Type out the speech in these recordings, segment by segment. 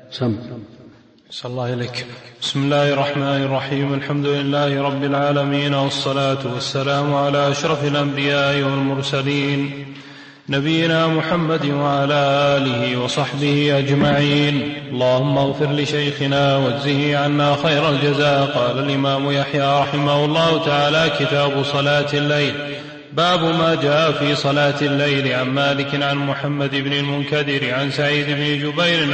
صلى الله عليك. بسم الله الرحمن الرحيم. الحمد لله رب العالمين، والصلاة والسلام على أشرف الأنبياء والمرسلين، نبينا محمد وعلى آله وصحبه أجمعين. اللهم اغفر لشيخنا واجزه عنا خير الجزاء. قال الإمام يحيى رحمه الله تعالى: كتاب صلاة الليل. باب ما جاء في صلاة الليل. عن مالك عن محمد بن المنكدر عن سعيد بن جبير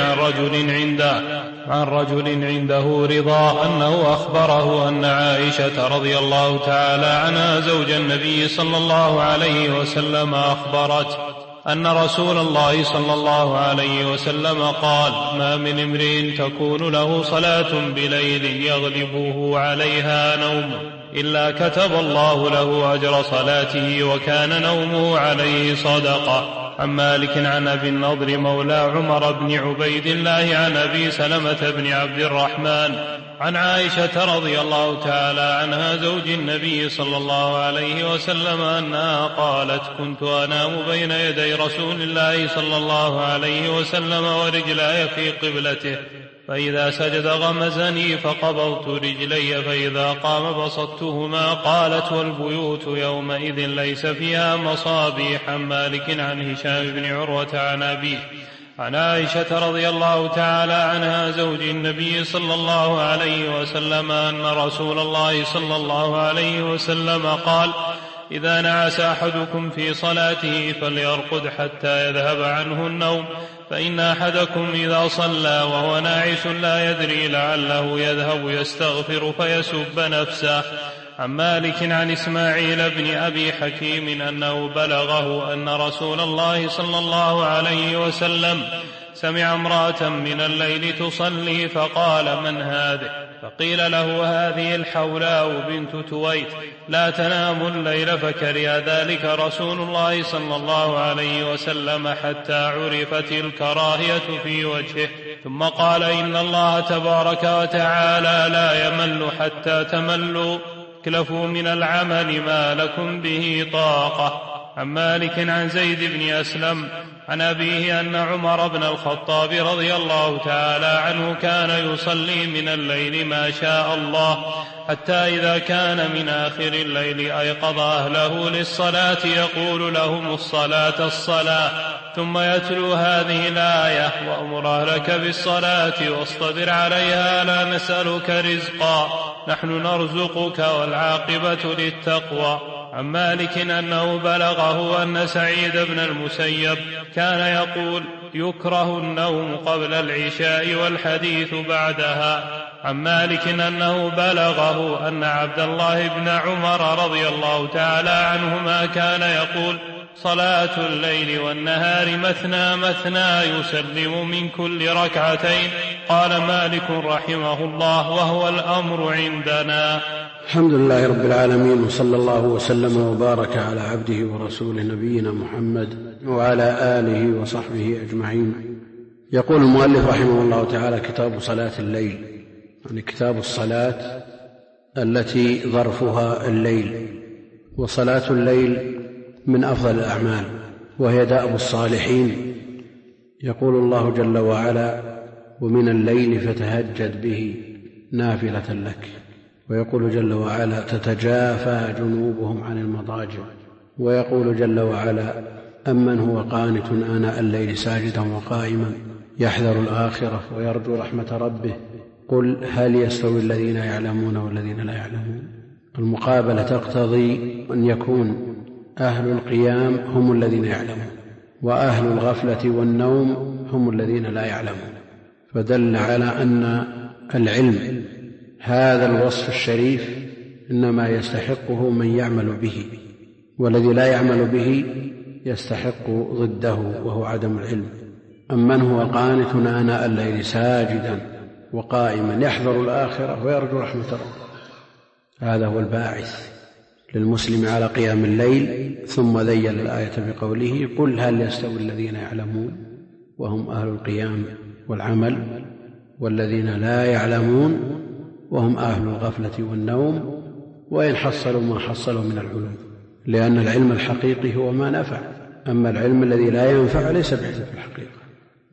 عن رجل عنده رضا أنه أخبره أن عائشة رضي الله تعالى عنها زوج النبي صلى الله عليه وسلم أخبرت أن رسول الله صلى الله عليه وسلم قال: ما من امرئ تكون له صلاة بليل يغلبه عليها نوم إلا كتب الله له أجر صلاته وكان نومه عليه صدقة. عن مالك عن أبي النضر مولى عمر بن عبيد الله عن أبي سلمة بن عبد الرحمن عن عائشة رضي الله تعالى عنها زوج النبي صلى الله عليه وسلم أنها قالت: كنت أنام بين يدي رسول الله صلى الله عليه وسلم ورجلاي في قبلته، فإذا سجد غمزني فقبضت رجلي، فإذا قام بسطتهما. قالت: والبيوت يومئذ ليس فيها مصابيح. عن مالك عن هشام بن عروة عن أبيه عن عائشة رضي الله تعالى عنها زوج النبي صلى الله عليه وسلم أن رسول الله صلى الله عليه وسلم قال: إذا نعس أحدكم في صلاته فليرقد حتى يذهب عنه النوم، فإن أحدكم إذا صلى وهو ناعس لا يدري لعله يذهب يستغفر فيسب نفسه. عن مالك عن إسماعيل بن أبي حكيم أنه بلغه أن رسول الله صلى الله عليه وسلم سمع امرأة من الليل تصلي فقال: من هذه؟ فقيل له: هذه الحولاء بنت تويت لا تنام الليل، فكره ذلك رسول الله صلى الله عليه وسلم حتى عرفت الكراهية في وجهه، ثم قال: إن الله تبارك وتعالى لا يمل حتى تملوا، اكلفوا من العمل ما لكم به طاقة. عن مالك عن زيد بن أسلم عن أبيه أن عمر بن الخطاب رضي الله تعالى عنه كان يصلي من الليل ما شاء الله، حتى إذا كان من آخر الليل أيقظ أهله للصلاة يقول لهم: الصلاة، ثم يتلو هذه الآية: وأمر أهلك بالصلاة واصطبر عليها لا نسألك رزقا نحن نرزقك والعاقبة للتقوى. عن مالك أنه بلغه أن سعيد بن المسيب كان يقول: يكره النوم قبل العشاء والحديث بعدها. عن مالك أنه بلغه أن عبد الله بن عمر رضي الله تعالى عنهما كان يقول: صلاة الليل والنهار مثنى مثنى يسلم من كل ركعتين. قال مالك رحمه الله: وهو الأمر عندنا. الحمد لله رب العالمين، وصلى الله وسلم وبارك على عبده ورسوله نبينا محمد وعلى آله وصحبه أجمعين. يقول المؤلف رحمه الله تعالى: كتاب صلاة الليل، يعني كتاب الصلاة التي ظرفها الليل. وصلاة الليل من أفضل الأعمال، وهي دأب الصالحين. يقول الله جل وعلا: ومن الليل فتهجد به نافلة لك. ويقول جل وعلا: تتجافى جنوبهم عن المضاجع. ويقول جل وعلا: أمن هو قانت آناء الليل ساجدا وقائما يحذر الآخرة ويرجو رحمة ربه قل هل يستوي الذين يعلمون والذين لا يعلمون. المقابلة تقتضي أن يكون أهل القيام هم الذين يعلمون، وأهل الغفلة والنوم هم الذين لا يعلمون. فدل على أن العلم هذا الوصف الشريف إنما يستحقه من يعمل به، والذي لا يعمل به يستحق ضده وهو عدم العلم. أمن هو قانت آناء الليل ساجدا وقائما يحذر الآخرة ويرجو رحمة ربه. هذا هو الباعث للمسلم على قيام الليل. ثم ذيل الآية بقوله: قل هل يستوي الذين يعلمون وهم أهل القيام والعمل والذين لا يعلمون وهم أهل الغفلة والنوم، وإن حصلوا ما حصلوا من العلوم، لأن العلم الحقيقي هو ما نفع، أما العلم الذي لا ينفع ليس بعلم في الحقيقة.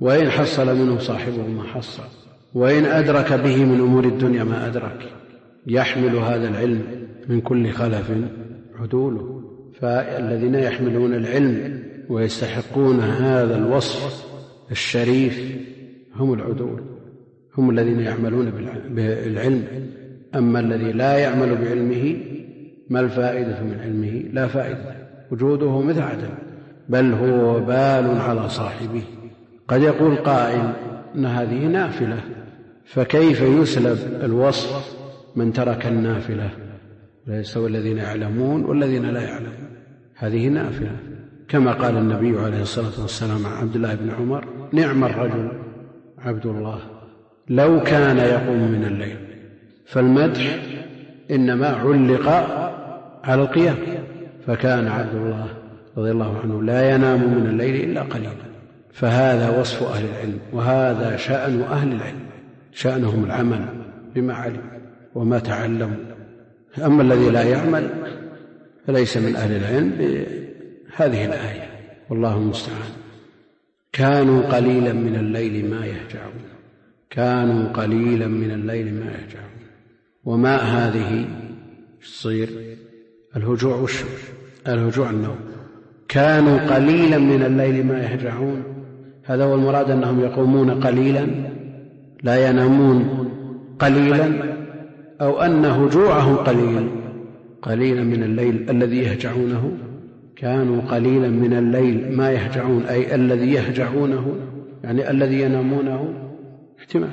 وإن حصل منه صاحبه ما حصل، وإن أدرك به من أمور الدنيا ما أدرك. يحمل هذا العلم من كل خلف عدوله. فالذين يحملون العلم ويستحقون هذا الوصف الشريف هم العدول، هم الذين يعملون بالعلم. أما الذي لا يعمل بعلمه ما الفائدة من علمه؟ لا فائدة، وجوده مثل عدم، بل هو وبال على صاحبه. قد يقول قائل أن هذه نافلة، فكيف يسلب الوصف من ترك النافلة؟ لا يستوي الذين يعلمون والذين لا يعلمون. هذه نافلة، كما قال النبي عليه الصلاة والسلام عن عبد الله بن عمر: نعم الرجل عبد الله لو كان يقوم من الليل. فالمدح إنما علق على القيام، فكان عبد الله رضي الله عنه لا ينام من الليل إلا قليلا. فهذا وصف أهل العلم، وهذا شأن أهل العلم، شأنهم العمل بما علم وما تعلموا. أما الذي لا يعمل فليس من أهل العلم بهذه الآية، والله المستعان. كانوا قليلا من الليل ما يهجعون، كانوا قليلا من الليل ما يهجعون. وماء هذه تصير الهجوع والشوع، الهجوع النوم. كانوا قليلا من الليل ما يهجعون، هذا هو المراد، أنهم يقومون قليلا لا ينامون قليلا، أو أن هجوعهم قليل، قليلا من الليل الذي يهجعونه. كانوا قليلا من الليل ما يهجعون، أي الذي يهجعونه يعني الذي ينامونه. احتمال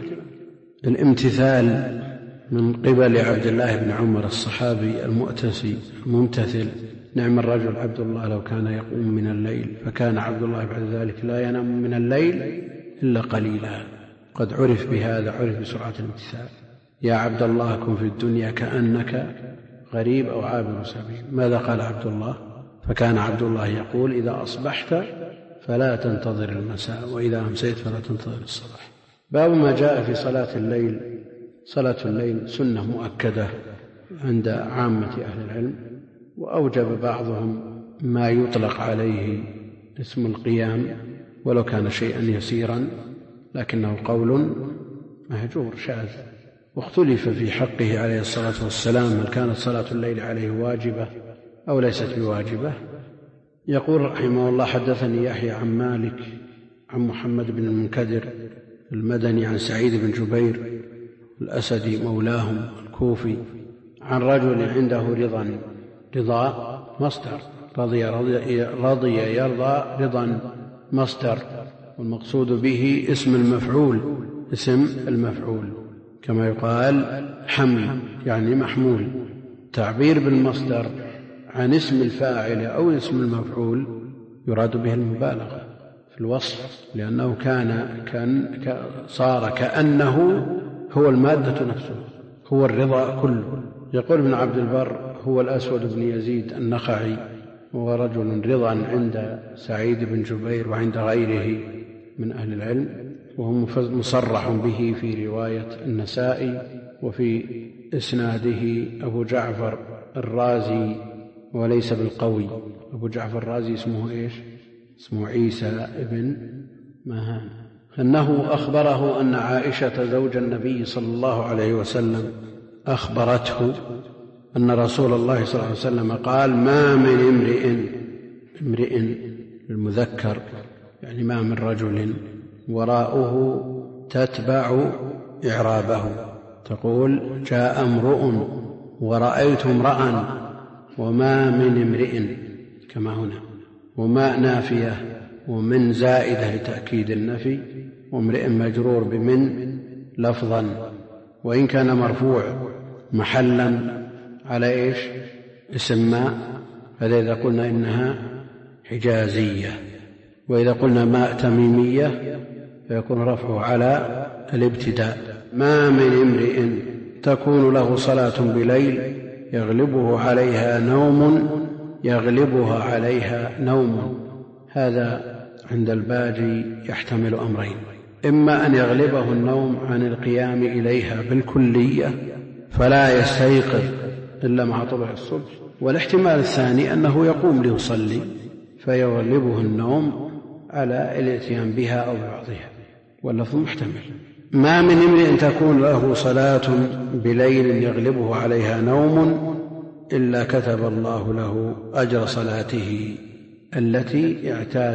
الامتثال من قبل عبد الله بن عمر الصحابي المؤتسي الممتثل: نعم الرجل عبد الله لو كان يقوم من الليل. فكان عبد الله بعد ذلك لا ينام من الليل إلا قليلا. قد عرف بهذا، عرف بسرعة الامتثال. يا عبد الله كن في الدنيا كأنك غريب أو عابر سبيل. ماذا قال عبد الله؟ فكان عبد الله يقول: إذا أصبحت فلا تنتظر المساء، وإذا أمسيت فلا تنتظر الصباح. باب ما جاء في صلاة الليل. صلاة الليل سنة مؤكدة عند عامة أهل العلم، وأوجب بعضهم ما يطلق عليه اسم القيام ولو كان شيئا يسيرا، لكنه قول مهجور شاذ. واختلف في حقه عليه الصلاة والسلام هل كانت صلاة الليل عليه واجبة أو ليست بواجبة. يقول رحمه الله: حدثني يحيى عن مالك عن محمد بن المنكدر المدني عن سعيد بن جبير الأسدي مولاهم الكوفي عن رجل عنده رضا مصدر، رضي يرضى رضا مصدر، والمقصود به اسم المفعول كما يقال حمل يعني محمول. تعبير بالمصدر عن اسم الفاعل أو اسم المفعول يراد به المبالغة في الوصف، لأنه صار كأنه هو المادة نفسه، هو الرضا كله. يقول ابن عبد البر: هو الأسود بن يزيد النخعي، وهو رجل رضا عند سعيد بن جبير وعند غيره من أهل العلم، وهو مصرح به في رواية النسائي. وفي إسناده أبو جعفر الرازي وليس بالقوي. أبو جعفر الرازي اسمه إيش؟ اسمه عيسى ابن ماهان. أنه أخبره أن عائشة زوج النبي صلى الله عليه وسلم أخبرته أن رسول الله صلى الله عليه وسلم قال: ما من امرئ المذكر يعني ما من رجل وراءه تتبع إعرابه، تقول: جاء امرؤ ورأيت امرأ، وما من امرئ كما هنا، وما نافية ومن زائدة لتأكيد النفي، وامرئ مجرور بمن لفظا، وإن كان مرفوع محلا على إيش؟ اسم ما. فإذا قلنا إنها حجازية، وإذا قلنا ماء تميمية فيكون رفعه على الابتداء. ما من امرئ تكون له صلاة بليل يغلبها عليها نوم. هذا عند الباجي يحتمل أمرين: إما أن يغلبه النوم عن القيام إليها بالكلية فلا يستيقظ إلا مع طلوع الصبح، والاحتمال الثاني أنه يقوم ليصلي فيغلبه النوم على الاتيان بها أو بعضها. واللفظ محتمل. ما من امرئ تكون له صلاة بليل يغلبه عليها نوم إلا كتب الله له أجر صلاته التي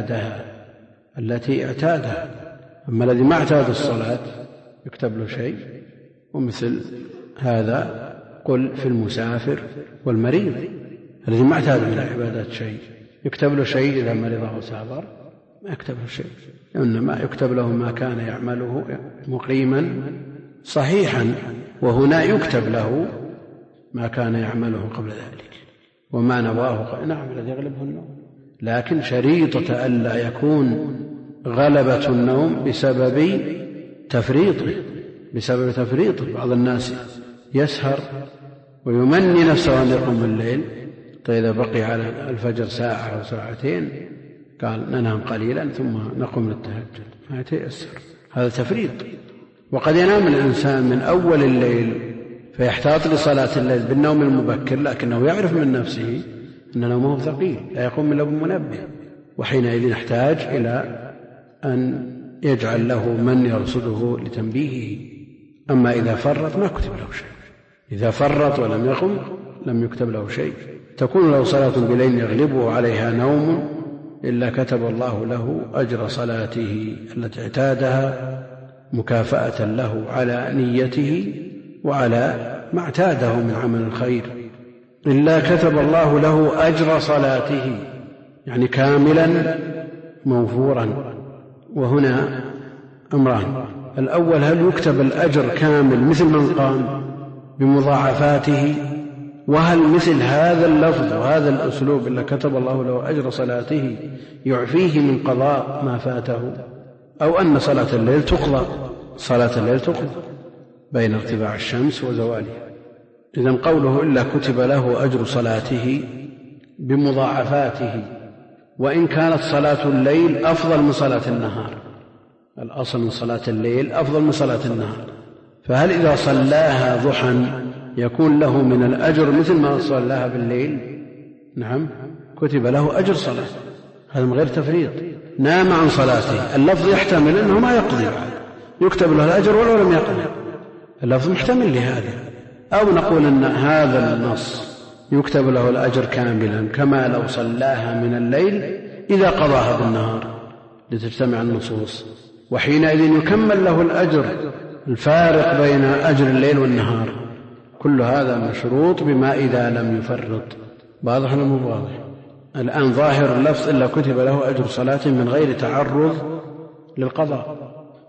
اعتادها. أما الذي ما اعتاد الصلاة يكتب له شيء. ومثل هذا قل في المسافر والمريض الذي ما اعتاد من العبادات شيء يكتب له شيء إذا مرض أو سافر؟ ما يكتب له شيء، إنما يكتب له ما كان يعمله مقيما صحيحا، وهنا يكتب له ما كان يعمله قبل ذلك وما نواه. نعم الذي يغلبه النوم، لكن شريطة ألا يكون غلبة النوم بسبب تفريطه. بعض الناس يسهر ويمني نفسه أن يقوم الليل، فإذا بقي على الفجر ساعة أو ساعتين قال ننام قليلا ثم نقوم للتهجد، ما يتيسر، هذا تفريط. وقد ينام الإنسان من أول الليل فيحتاط لصلاة الليل بالنوم المبكر، لكنه يعرف من نفسه أن نومه ثقيل لا يقوم إلا بمنبه، وحينئذ يحتاج إلى أن يجعل له من يرصده لتنبيهه. أما إذا فرط ما كتب له شيء، إذا فرط ولم يقم لم يكتب له شيء. تكون له صلاة بليل يغلبه عليها نوم إلا كتب الله له أجر صلاته التي اعتادها مكافأة له على نيته وعلى ما اعتاده من عمل الخير. إلا كتب الله له أجر صلاته يعني كاملا موفورا. وهنا أمران: الأول هل يكتب الأجر كامل مثل من قام بمضاعفاته، وهل مثل هذا اللفظ وهذا الأسلوب إلا كتب الله له أجر صلاته يعفيه من قضاء ما فاته، أو أن صلاة الليل تقضى بين ارتفاع الشمس وزوالها. إذن قوله إلا كتب له أجر صلاته بمضاعفاته، وإن كانت صلاة الليل أفضل من صلاة النهار، الأصل من صلاة الليل أفضل من صلاة النهار، فهل إذا صلاها ضحى يكون له من الأجر مثل ما صلاها بالليل؟ نعم، كتب له أجر صلاة، هذا من غير تفريط. نام عن صلاته، اللفظ يحتمل أنه ما يقضي بعد، يكتب له الأجر ولو لم يقضي، اللفظ محتمل لهذا. أو نقول أن هذا النص يكتب له الأجر كاملا كما لو صلاها من الليل إذا قضاها بالنهار لتجتمع النصوص، وحينئذ يكمل له الأجر الفارق بين أجر الليل والنهار. كل هذا مشروط بما إذا لم يفرط. واضح ولا مو واضح؟ الآن ظاهر اللفظ إلا كتب له أجر صلاة من غير تعرض للقضاء،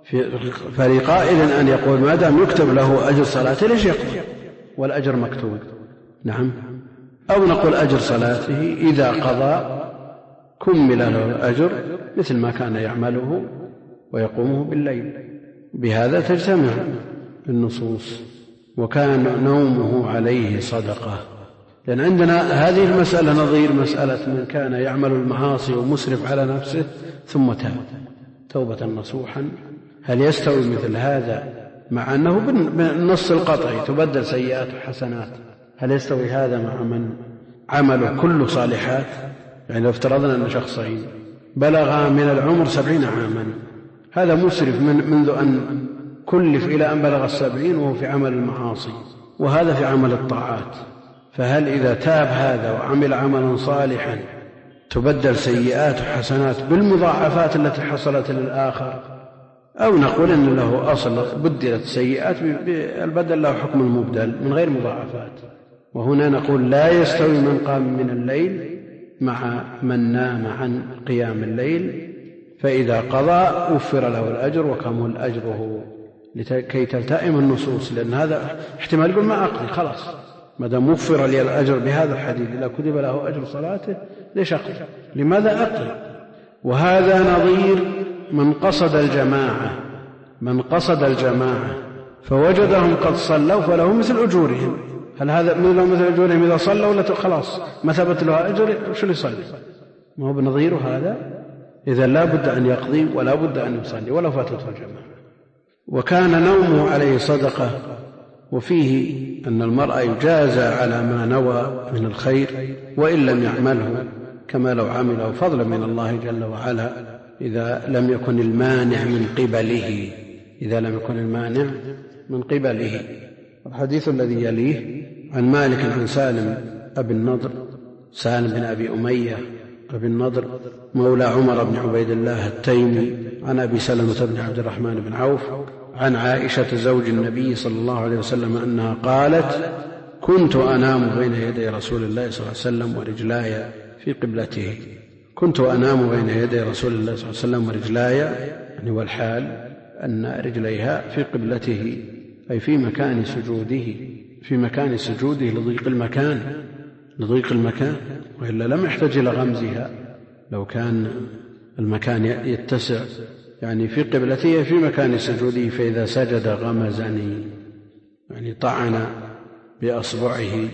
فلقائل أن يقول ما دام يكتب له أجر صلاة ليش يقضي والأجر مكتوب؟ نعم. أو نقول أجر صلاته إذا قضى كمل له الأجر مثل ما كان يعمله ويقومه بالليل. بهذا تجتمع النصوص. وكان نومه عليه صدقة، لأن عندنا هذه المسألة نظير مسألة من كان يعمل المعاصي ومسرف على نفسه ثم تاب توبة نصوحا، هل يستوي مثل هذا مع أنه بالنص القطعي تبدل سيئات وحسنات؟ هل يستوي هذا مع من عمله كله صالحات؟ يعني لو افترضنا أن شخصين بلغ من العمر 70 عاما، هذا مسرف منذ أن كلف إلى أن بلغ 70 وهو في عمل المعاصي، وهذا في عمل الطاعات، فهل إذا تاب هذا وعمل عملا صالحا تبدل سيئات وحسنات بالمضاعفات التي حصلت للآخر؟ أو نقول إن له أصل بدلت سيئات البدل له حكم المبدل من غير مضاعفات؟ وهنا نقول لا يستوي من قام من الليل مع من نام عن قيام الليل، فإذا قضى وفر له الأجر وكمل أجره لكي تلتئم النصوص. لأن هذا احتمال يقول ما أقضي خلاص ما دام وفر لي الأجر بهذا الحديث إذا كتب له أجر صلاته ليش أقضي؟ لماذا أقضي؟ وهذا نظير من قصد الجماعة فوجدهم قد صلوا فله مثل أجورهم. هل هذا مثل أجورهم إذا صلوا ولا خلاص ما ثبت له أجر شو يصلي؟ ما هو بنظير هذا؟ إذا لا بد أن يقضي ولا بد أن يصلي ولو فاتته الجماعة. وكان نومه عليه صدقة، وفيه أن المرء يجازى على ما نوى من الخير وإن لم يعمله كما لو عمله فضلا من الله جل وعلا. إذا لم يكن المانع من قبله. الحديث الذي يليه عن مالك عن سالم أبي النضر، سالم بن أبي أمية أبي النضر مولى عمر بن عبيد الله التيمي، عن أبي سلمة بن عبد الرحمن بن عوف عن عائشة زوج النبي صلى الله عليه وسلم أنها قالت: كنت أنام بين يدي رسول الله صلى الله عليه وسلم ورجلاي في قبلته. كنت أنام بين يدي رسول الله صلى الله عليه وسلم ورجلاي، يعني والحال أن رجليها في قبلته، أي في مكان سجوده لضيق المكان، وإلا لم يحتاج إلى غمزها. لو كان المكان يتسع يعني في قبلته في مكان سجوده، فإذا سجد غمزني، يعني طعن بأصبعه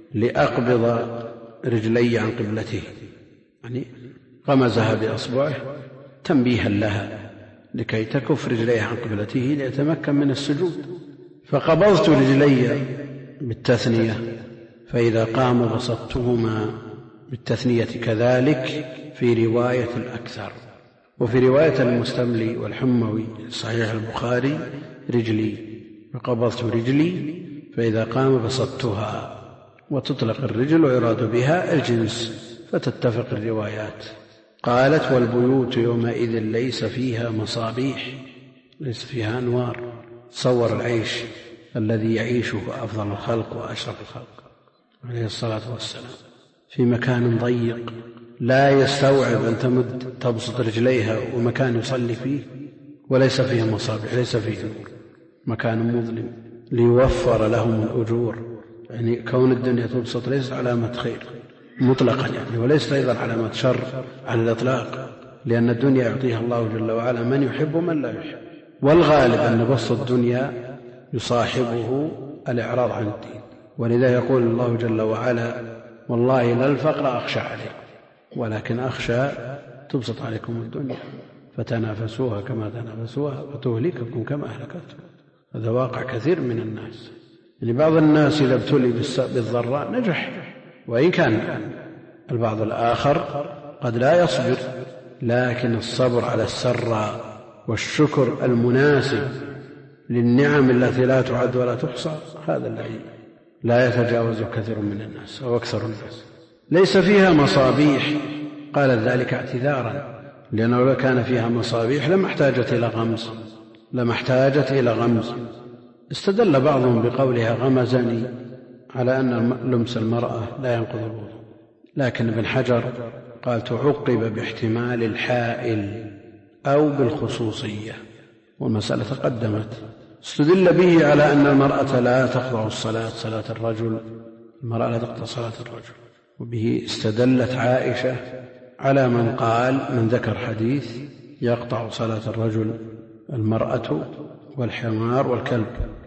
لأقبض رجلي عن قبلته، يعني غمزها بأصبعه تنبيها لها لكي تكف رجليها عن قبلته ليتمكن من السجود. فقبضت رجلي بالتثنية، فإذا قام بسطتهما بالتثنية كذلك في رواية الأكثر. وفي رواية المستملي والحموي صحيح البخاري رجلي، فقبضت رجلي فإذا قام بسطتها. وتطلق الرجل ويراد بها الجنس، فتتفق الروايات. قالت: والبيوت يومئذ ليس فيها مصابيح، ليس فيها أنوار. تصور العيش الذي يعيشه أفضل الخلق وأشرف الخلق عليه الصلاة والسلام في مكان ضيق لا يستوعب أن تبسط رجليها، ومكان يصلي فيه وليس فيه مصابيح، ليس فيه نور، مكان مظلم ليوفر لهم الأجور. يعني كون الدنيا تبسط ليس علامة خير مطلقا، يعني وليس أيضا علامة شر على الإطلاق، لأن الدنيا يعطيها الله جل وعلا من يحب ومن لا يحب. والغالب أن بسط الدنيا يصاحبه الإعراض عن الدين، ولذا يقول الله جل وعلا: والله لا الفقر أخشى عليكم ولكن أخشى تبسط عليكم الدنيا فتنافسوها كما تنافسوها وتهلككم كما أهلكتكم. هذا واقع كثير من الناس. يعني بعض الناس إذا ابتلي بالضراء نجح، وإن كان البعض الآخر قد لا يصبر، لكن الصبر على السراء والشكر المناسب للنعم التي لا تعد ولا تحصى هذا الذي لا يتجاوز كثير من الناس أو أكثر الناس. ليس فيها مصابيح، قال ذلك اعتذارا، لأنه لو كان فيها مصابيح لما احتاجت إلى غمز. استدل بعضهم بقولها غمزني على أن لمس المرأة لا ينقض الوضوء، لكن ابن حجر قال تعقب باحتمال الحائل أو بالخصوصية، والمسألة تقدمت. استدل به على أن المرأة لا تقطع صلاة الرجل، المرأة لا تقطع صلاة الرجل، وبه استدلت عائشة على من قال من ذكر حديث يقطع صلاة الرجل المرأة والحمار والكلب،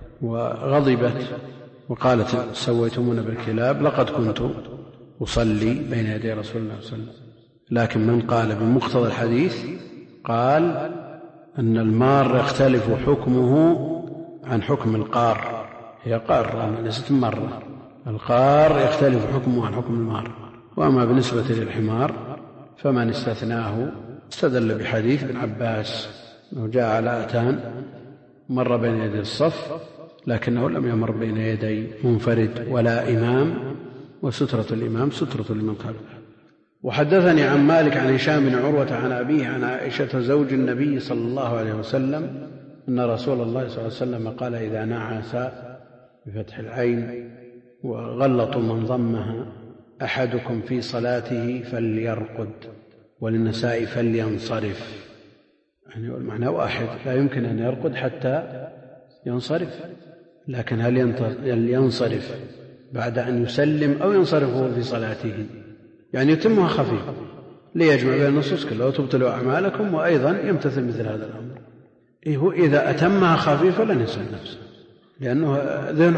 وغضبت وقالت سويتمون بالكلاب، لقد كنت أصلي بين يدي رسول الله صلى الله عليه وسلم. لكن من قال بمقتضى الحديث قال أن المار يختلف حكمه عن حكم القار، هي قار ليست مرة، القار يختلف حكمه عن حكم المار. وأما بالنسبة للحمار فمن استثناه استدل بحديث ابن عباس أنه جاء على أتان مر بين يدي الصف لكنه لم يمر بين يدي منفرد ولا إمام، وسترة الإمام سترة لمن خلفه. وحدثني عن مالك عن هشام بن عروة عن أبيه عن عائشة زوج النبي صلى الله عليه وسلم أن رسول الله صلى الله عليه وسلم قال إذا نعس بفتح العين وغلطوا من ضمها أحدكم في صلاته فليرقد، وللنساء فلينصرف، يعني المعنى واحد، لا يمكن أن يرقد حتى ينصرف، لكن هل ينصرف بعد أن يسلم أو ينصرف في صلاته؟ يعني يتمها خفيفة ليجمع بين النصوص كلها وتبطلوا أعمالكم، وأيضا يمتثل مثل هذا الأمر. إذا أتمها خفيفة لن يسل نفسه، لأنه ذهن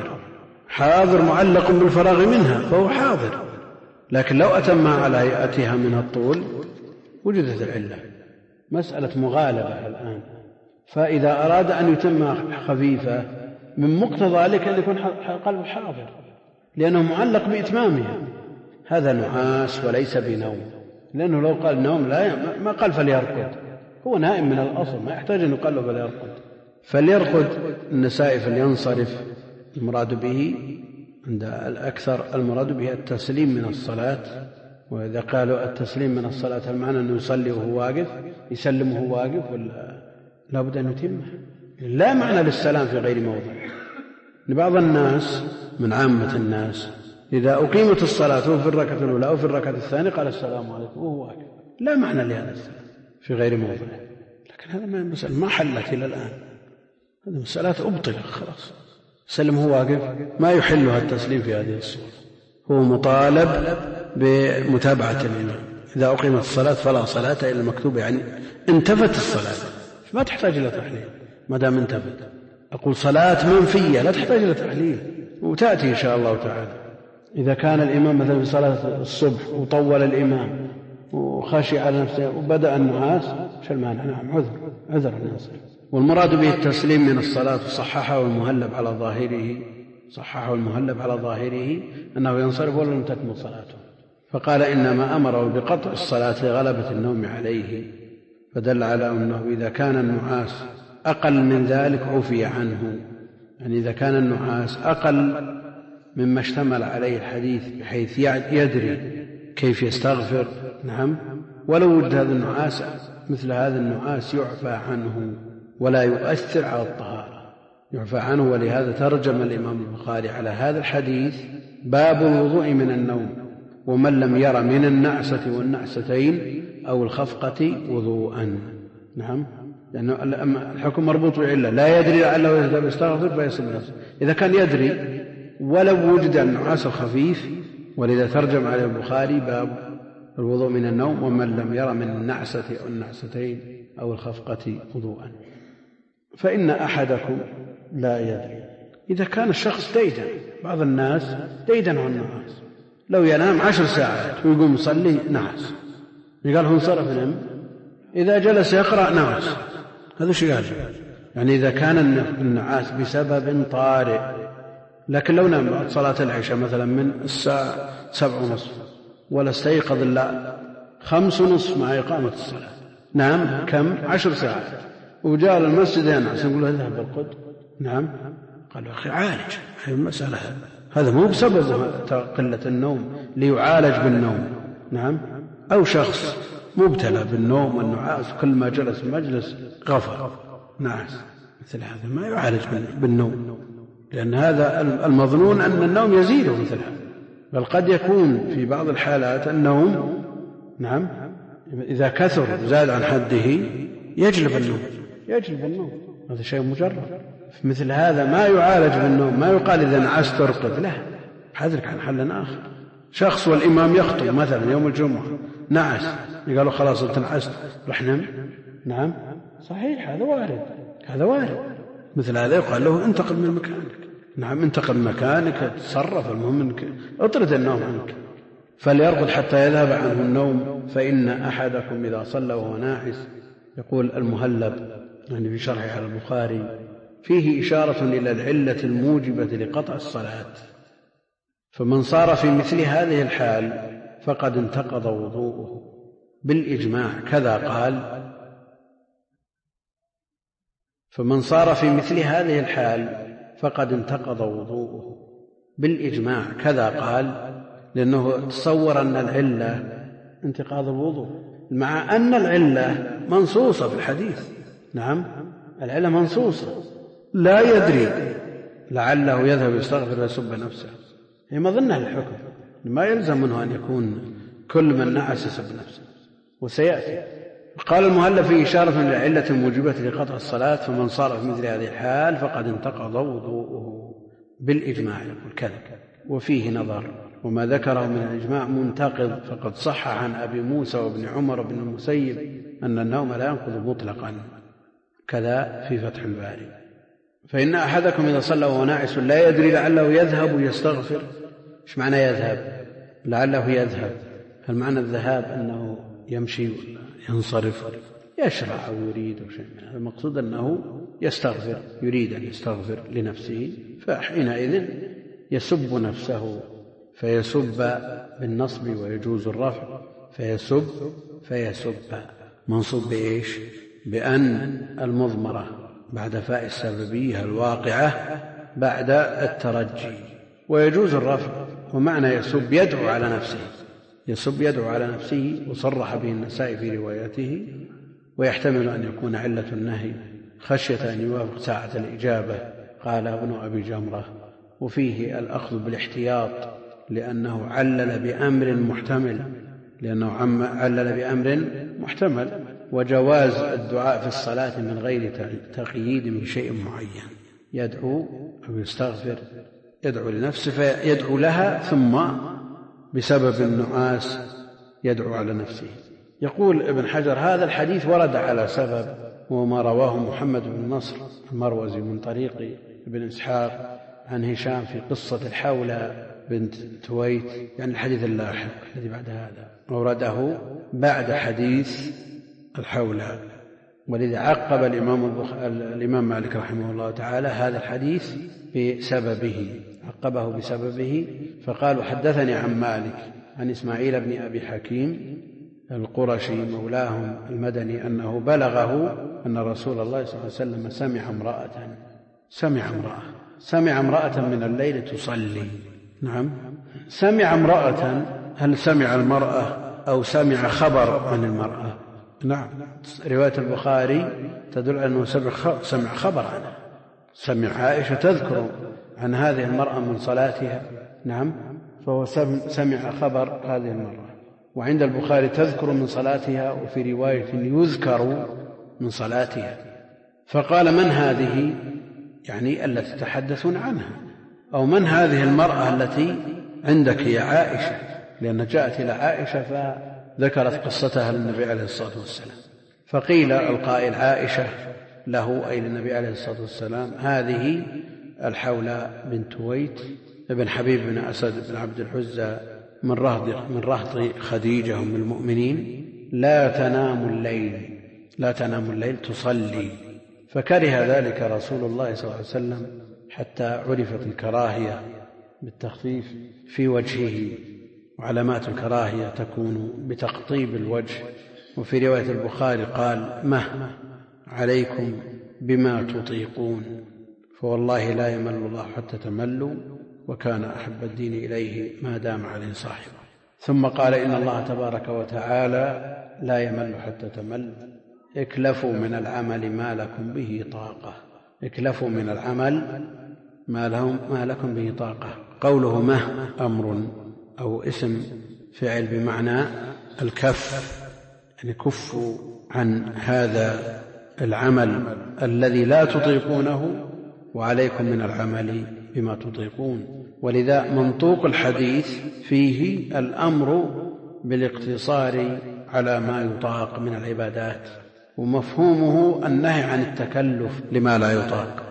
حاضر معلق بالفراغ منها فهو حاضر، لكن لو أتمها على هيئتها من الطول وجدت العلة، مسألة مغالبة الآن. فإذا أراد أن يتمها خفيفة من مقتضى ذلك أن يكون قلبه حاضر، لأنه معلق بإتمامها. هذا نعاس وليس بنوم، لأنه لو قال نوم ما قال فليرقد، هو نائم من الأصل، ما يحتاج أن يقال له فليرقد. النسائي فلينصرف، المراد به عند الأكثر المراد به التسليم من الصلاة. وإذا قالوا التسليم من الصلاة المعنى أنه يصلي وهو واقف، يسلم وهو واقف، ولا لا بد أن يتمه؟ لا معنى للسلام في غير موضع. لبعض الناس من عامة الناس إذا أقيمت الصلاة في الركعة الأولى أو في الركعة الثانية قال السلام عليكم وهو واقف، لا معنى لهذا السلام في غير موضع. لكن هذا ما حلت إلى الآن، هذه مسألة أبطلت خلاص. سلم هو واقف، ما يحلها التسليم في هذه الصورة، هو مطالب بمتابعة الإمام. إذا أقيمت الصلاة فلا صلاة إلا المكتوبة، يعني انتفت الصلاة ما تحتاج إلى تحليل ما دام انتفت. أقول صلاة منفية لا تحتاج إلى تحليل، وتأتي إن شاء الله تعالى. إذا كان الإمام مثلا في صلاة الصبح وطول الإمام وخشي على نفسه وبدأ النعاس، شو المانع؟ نعم عذر الناس. والمراد به التسليم من الصلاة. صححه المهلب على ظاهره أنه ينصرف ولم تكمل صلاته، فقال إنما أمره بقطع الصلاة لغلبة النوم عليه، فدل على أنه إذا كان النعاس أقل من ذلك عفي عنه، يعني إذا كان النعاس أقل مما اشتمل عليه الحديث بحيث يدري كيف يستغفر، نعم، ولو وجد هذا النعاس مثل هذا النعاس يعفى عنه ولا يؤثر على الطهارة، يعفى عنه. ولهذا ترجم الإمام البخاري على هذا الحديث باب الوضوء من النوم، ومن لم ير من النعسة والنعستين أو الخفقة وضوءا، نعم، لأنه الحكم مربوط بعلة، لا يدري لعله يذهب يستغفر فيصل نفسه. إذا كان يدري ولو وجد النعاس الخفيف، ولذا ترجم على البخاري باب الوضوء من النوم، ومن لم ير من النعسة أو النعستين أو الخفقة وضوءا. فإن أحدكم لا يدري. إذا كان الشخص ديدن، بعض الناس ديدن عن النعاس، لو ينام 10 ساعات ويقوم يصلي نعس، يقال هو انصرف نم، إذا جلس يقرأ نعس، هذا شيء قال. يعني إذا كان النعاس بسبب طارئ، لكن لو نام بعد صلاة العشاء مثلا من الساعة 7:30 ولا استيقظ إلا 5:30 مع إقامة الصلاة، نام كم 10 ساعات وجاء المسجد ينعس، نقول له اذهب بالقد، نعم، قال له أخي عالج هذه المسألة، هذا مو بسبب قلة النوم ليعالج بالنوم، نعم. أو شخص مبتلى بالنوم والنعاس، كل ما جلس المجلس غفر نعس، مثل هذا ما يعالج بالنوم، لأن هذا المظنون أن النوم يزيده مثل هذا. بل قد يكون في بعض الحالات النوم، نعم، إذا كثر زاد عن حده يجلب النوم، هذا شيء مجرد. في مثل هذا ما يعالج بالنوم، ما يقال إذا نعست ترقد، لا، حذرك عن حل آخر. شخص والإمام يخطب مثلا يوم الجمعة نعس، قالوا خلاص أنت نعست رح نم، نعم صحيح، هذا وارد. مثل هذا يقال له انتقل من مكانك، نعم، انتقل من مكانك، تصرف، المهم انك اطرد النوم عنك. فليرقد حتى يذهب عنه النوم، فإن أحدكم إذا صلى وهو ناعس. يقول المهلب يعني في شرحه على البخاري فيه إشارة إلى العلة الموجبة لقطع الصلاة، فمن صار في مثل هذه الحال فقد انتقض وضوءه بالإجماع، كذا قال. فمن صار في مثل هذه الحال فقد انتقض وضوءه بالإجماع، كذا قال، لأنه تصور أن العلة انتقاض الوضوء، مع أن العلة منصوصة في الحديث، نعم، العلة منصوصة، لا يدري لعله يذهب يستغفر ويسب نفسه، هي مظنة للحكم، ما يلزم منه أن يكون كل من نعس يسب نفسه. وسيأتي. قال المهلب في إشارة للعلة الموجبة لقطع الصلاة، فمن صار في مثل هذه الحال فقد انتقض وضوءه بالإجماع، يقول كذا. وفيه نظر، وما ذكره من الإجماع منتقض، فقد صح عن أبي موسى وابن عمر بن المسيب أن النوم لا ينقض مطلقا، كذا في فتح الباري. فإن أحدكم إذا صلى وهو ناعس لا يدري لعله يذهب يستغفر. إيش معنى يذهب؟ لعله يذهب، هل معنى الذهاب أنه يمشي ينصرف يشرع أو يريد أو شيء من هذا؟ المقصود أنه يستغفر، يريد أن يستغفر لنفسه، فحينئذ يسب نفسه، فيسب بالنصب ويجوز الرفع، فيسب منصوب بإيش؟ بأن المضمرة بعد فاء السببية الواقعة بعد الترجي. ويجوز الرفع، ومعنى يسب يدعو على نفسه، يسب يدعو على نفسه، وصرح به النسائي في روايته. ويحتمل أن يكون علة النهي خشية أن يوافق ساعة الإجابة، قال ابن أبي جمرة. وفيه الأخذ بالاحتياط لأنه علل بأمر محتمل، وجواز الدعاء في الصلاة من غير تقييد بشيء معين، يدعو أو يستغفر، يدعو لنفسه فيدعو لها، ثم بسبب النعاس يدعو على نفسه. يقول ابن حجر: هذا الحديث ورد على سبب، وما رواه محمد بن نصر المروزي من طريق ابن إسحاق عن هشام في قصة الحولة بنت تويت، يعني الحديث اللاحق الذي بعد هذا أورده بعد حديث الحولة. ولذا عقب الإمام مالك رحمه الله تعالى هذا الحديث بسببه، عقبه بسببه، فقالوا: حدثني عن مالك عن إسماعيل بن أبي حكيم القرشي مولاهم المدني أنه بلغه أن رسول الله صلى الله عليه وسلم سمع امرأة من الليل تصلي. نعم، سمع امرأة، هل سمع المرأة أو سمع خبر عن المرأة؟ نعم، رواية البخاري تدل أنه سمع خبر عنها، سمع عائشة تذكر عن هذه المرأة من صلاتها. نعم، فهو سمع خبر هذه المرأة. وعند البخاري تذكر من صلاتها، وفي رواية يذكر من صلاتها. فقال: من هذه؟ يعني التي تتحدثون عنها، أو من هذه المرأة التي عندك يا عائشة؟ لأن جاءت إلى عائشة فذكرت قصتها للنبي عليه الصلاة والسلام. فقيل القائل عائشة له أي للنبي عليه الصلاة والسلام: هذه الحولة بنت تويت ابن حبيب بن أسد بن عبد العزى من رهط خديجة أم المؤمنين، لا تنام الليل تصلي. فكره ذلك رسول الله صلى الله عليه وسلم حتى عرفت الكراهية بالتخفيف في وجهه، وعلامات الكراهية تكون بتقطيب الوجه. وفي رواية البخاري قال: مه عليكم بما تطيقون، فوالله لا يمل الله حتى تملوا، وكان أحب الدين إليه ما دام عليه صاحبه. ثم قال: إن الله تبارك وتعالى لا يمل حتى تمل، اكلفوا من العمل ما لكم به طاقة. اكلفوا من العمل ما لكم به طاقة. قوله مه أمر أو اسم فعل بمعنى الكف، يعني كفوا عن هذا العمل الذي لا تطيقونه، وعليكم من العمل بما تطيقون. ولذا منطوق الحديث فيه الأمر بالاقتصار على ما يطاق من العبادات، ومفهومه النهي عن التكلف لما لا يطاق.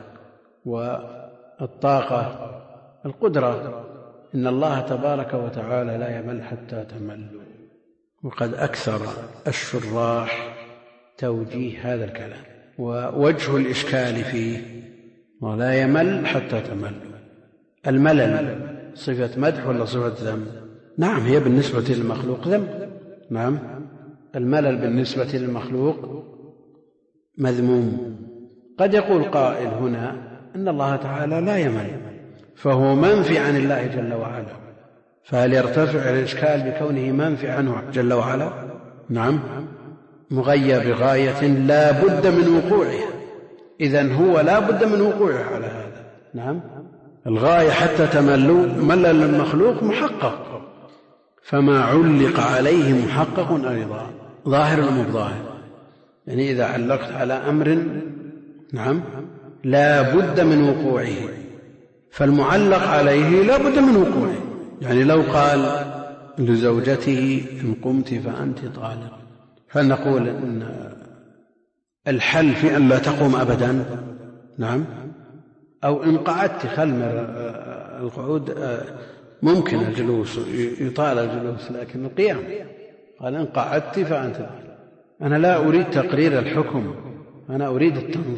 والطاقة القدرة، إن الله تبارك وتعالى لا يمل حتى تملوا. وقد أكثر الشراح توجيه هذا الكلام، ووجه الإشكال فيه ولا يمل حتى تملوا. الملل صفة مدح ولا صفة ذم؟ نعم، هي بالنسبة للمخلوق ذم. نعم، الملل بالنسبة للمخلوق مذموم. قد يقول قائل هنا أن الله تعالى لا يمل، فهو منفي عن الله جل وعلا، فهل يرتفع الإشكال بكونه منفي عنه جل وعلا؟ نعم، مغير بغاية لا بد من وقوعها، إذن هو لا بد من وقوعه على هذا. نعم، الغاية حتى تملوا، ملل المخلوق محقق، فما علق عليه محقق أيضا، ظاهر ومظاهر. يعني إذا علقت على أمر نعم لا بد من وقوعه، فالمعلق عليه لا بد من وقوعه. يعني لو قال لزوجته إن قمت فأنت طالق، فنقول إن الحل في أن لا تقوم أبدا. نعم، أو إن قعدت خلمر القعود ممكن الجلوس، يطال الجلوس، لكن القيام قال إن قعدت فأنت طالق. أنا لا أريد تقرير الحكم، أنا أريد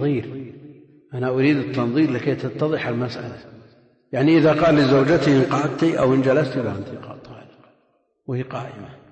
التنظير لكي تتضح المسألة. يعني إذا قال لزوجته إن قعدت أو إن جلست فأنت طالق وهي قائمة،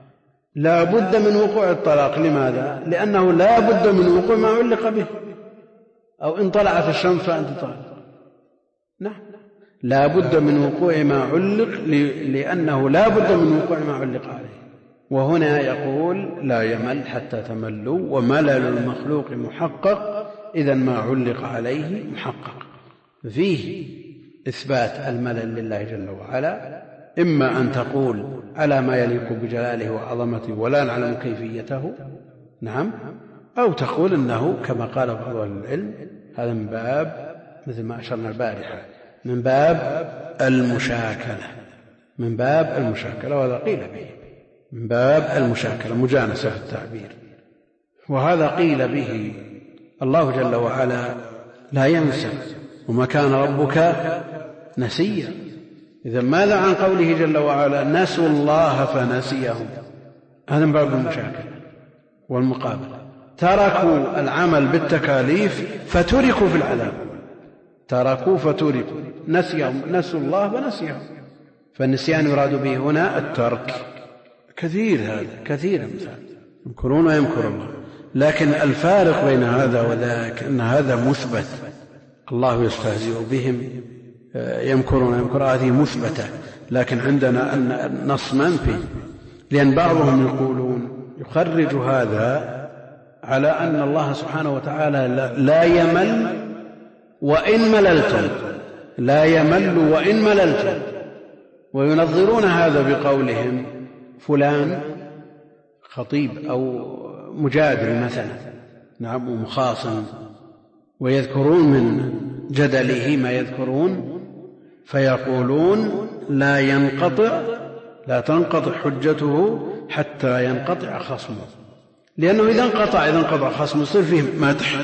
لا بد من وقوع الطلاق. لماذا؟ لأنه لا بد من وقوع ما علق به، أو إن طلعت الشمس فأنت طالق. نعم، لا بد من وقوع ما علق، لأنه لا بد من وقوع ما علق عليه. وهنا يقول لا يمل حتى تملوا، وملل المخلوق محقق، إذا ما علق عليه محقق. فيه إثبات الملل لله جل وعلا، إما أن تقول على ما يليق بجلاله وعظمته ولا نعلم كيفيته، نعم، أو تقول إنه كما قال بعض أهل العلم هذا من باب، مثل ما أشرنا البارحة، من باب المشاكلة، من باب المشاكلة، وهذا قيل به من باب المشاكلة، مجانسة في التعبير. وهذا قيل به الله جل وعلا لا ينسى، وما كان ربك نسيا. إذا ماذا عن قوله جل وعلا نسوا الله فنسيهم؟ هذا من باب المشاكلة والمقابلة. تركوا العمل بالتكاليف فتركوا في العذاب، تركوا فتركوا، نسيهم، نسوا الله فنسيهم، فالنسيان يراد به هنا الترك. كثير هذا، كثير مثال، يمكرون ويمكر الله. لكن الفارق بين هذا وذاك أن هذا مثبت، الله يستهزئ بهم، يمكرون ويمكر، هذه مثبتة، لكن عندنا النص منفي، لأن بعضهم يقولون يخرج هذا على أن الله سبحانه وتعالى لا يمل وإن مللتم، لا يمل وإن مللتم، وينظرون هذا بقولهم فلان خطيب أو مجادل مثلا، نعم، ومخاصم، ويذكرون من جدله ما يذكرون، فيقولون لا تنقطع حجته حتى ينقطع خصمه، لأنه إذا انقطع خصمه يصير فيه مدح،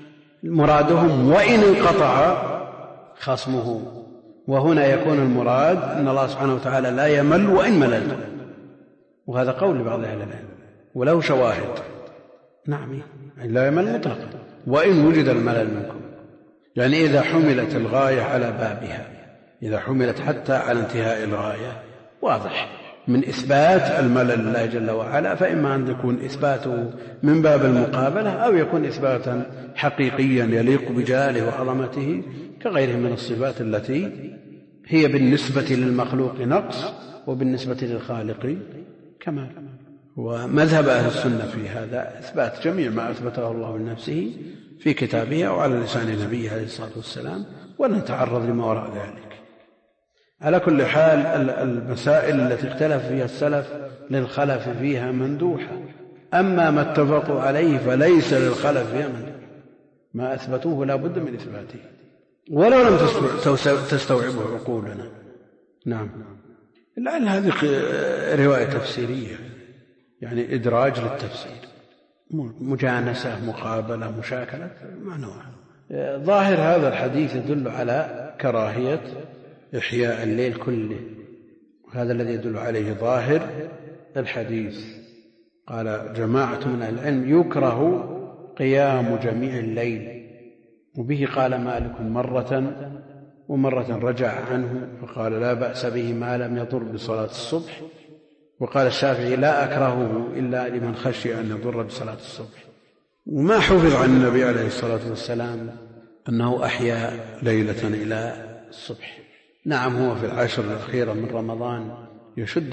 مرادهم وإن انقطع خصمه. وهنا يكون المراد أن الله سبحانه وتعالى لا يمل وإن مللتم، وهذا قول لبعض أهل العلم وله شواهد. نعم، لا يمل مطلقا وإن وجد الملل منكم، يعني إذا حملت الغاية على بابها، إذا حملت حتى على انتهاء الغاية، واضح من إثبات الملل لله جل وعلا، فإما أن يكون إثباته من باب المقابلة، أو يكون إثباتا حقيقيا يليق بجلاله وعظمته، كغيره من الصفات التي هي بالنسبة للمخلوق نقص وبالنسبة للخالق كمال. ومذهب أهل السنة في هذا إثبات جميع ما أثبته الله لنفسه في كتابه أو على لسان نبيه عليه الصلاة والسلام، ولن نتعرض لما وراء ذلك. على كل حال المسائل التي اختلف فيها السلف للخلف فيها مندوحة، أما ما اتفقوا عليه فليس للخلف فيها مندوحة، ما أثبتوه لا بد من إثباته ولو لم تستوعبه عقولنا. نعم، لعل هذه رواية تفسيرية، يعني إدراج للتفسير، مجانسة، مقابلة، مشاكلة، معنوها. ظاهر هذا الحديث يدل على كراهية إحياء الليل كله، وهذا الذي يدل عليه ظاهر الحديث. قال جماعة من العلم يكره قيام جميع الليل، وبه قال مالك مرة، ومرة رجع عنه فقال لا بأس به ما لم يضر بصلاة الصبح، وقال الشافعي لا أكرهه إلا لمن خشي أن يضر بصلاة الصبح. وما حفظ عن النبي عليه الصلاة والسلام أنه أحيا ليلة إلى الصبح. نعم، هو في العشر الأخيرة من رمضان يشد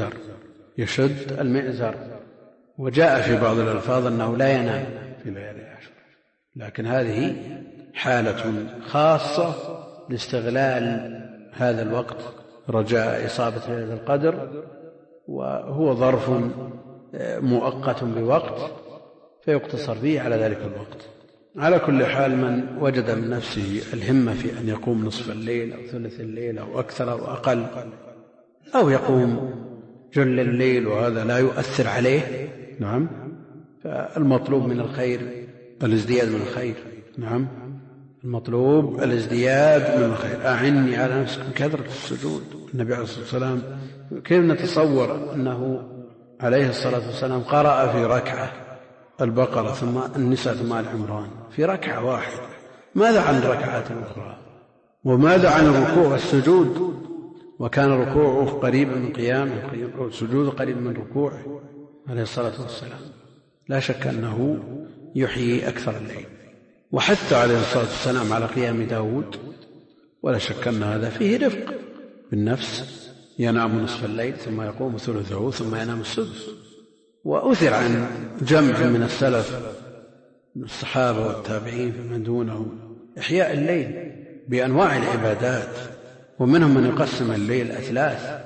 المئزر، وجاء في بعض الألفاظ أنه لا ينام في ليالي العشر، لكن هذه حالة خاصة لاستغلال هذا الوقت رجاء إصابة ليلة القدر، وهو ظرف مؤقت بوقت فيقتصر فيه على ذلك الوقت. على كل حال من وجد من نفسه الهمة في أن يقوم نصف الليل أو ثلث الليل أو أكثر أو أقل، أو يقوم جل الليل وهذا لا يؤثر عليه، نعم، فالمطلوب من الخير الازدياد من الخير. نعم، المطلوب الازدياد من الخير. أعني على نفسك بكثرة السجود. النبي عليه الصلاة والسلام كيف نتصور أنه عليه الصلاة والسلام قرأ في ركعة البقرة ثم النساء ثم آل عمران في ركعة واحدة؟ ماذا عن الركعات الأخرى؟ وماذا عن الركوع والسجود؟ وكان ركوعه قريبا من قيامه، سجوده قريب من ركوعه. عليه الصلاة والسلام لا شك أنه يحيي أكثر الليل، وحث عليه الصلاة والسلام على قيام داود، ولا شك أن هذا فيه رفق بالنفس، ينام نصف الليل ثم يقوم ثلثه ثم ينام السدس. وأثر عن جمع من السلف من الصحابة والتابعين فمن دونهم إحياء الليل بأنواع العبادات، ومنهم من يقسم الليل أثلاث: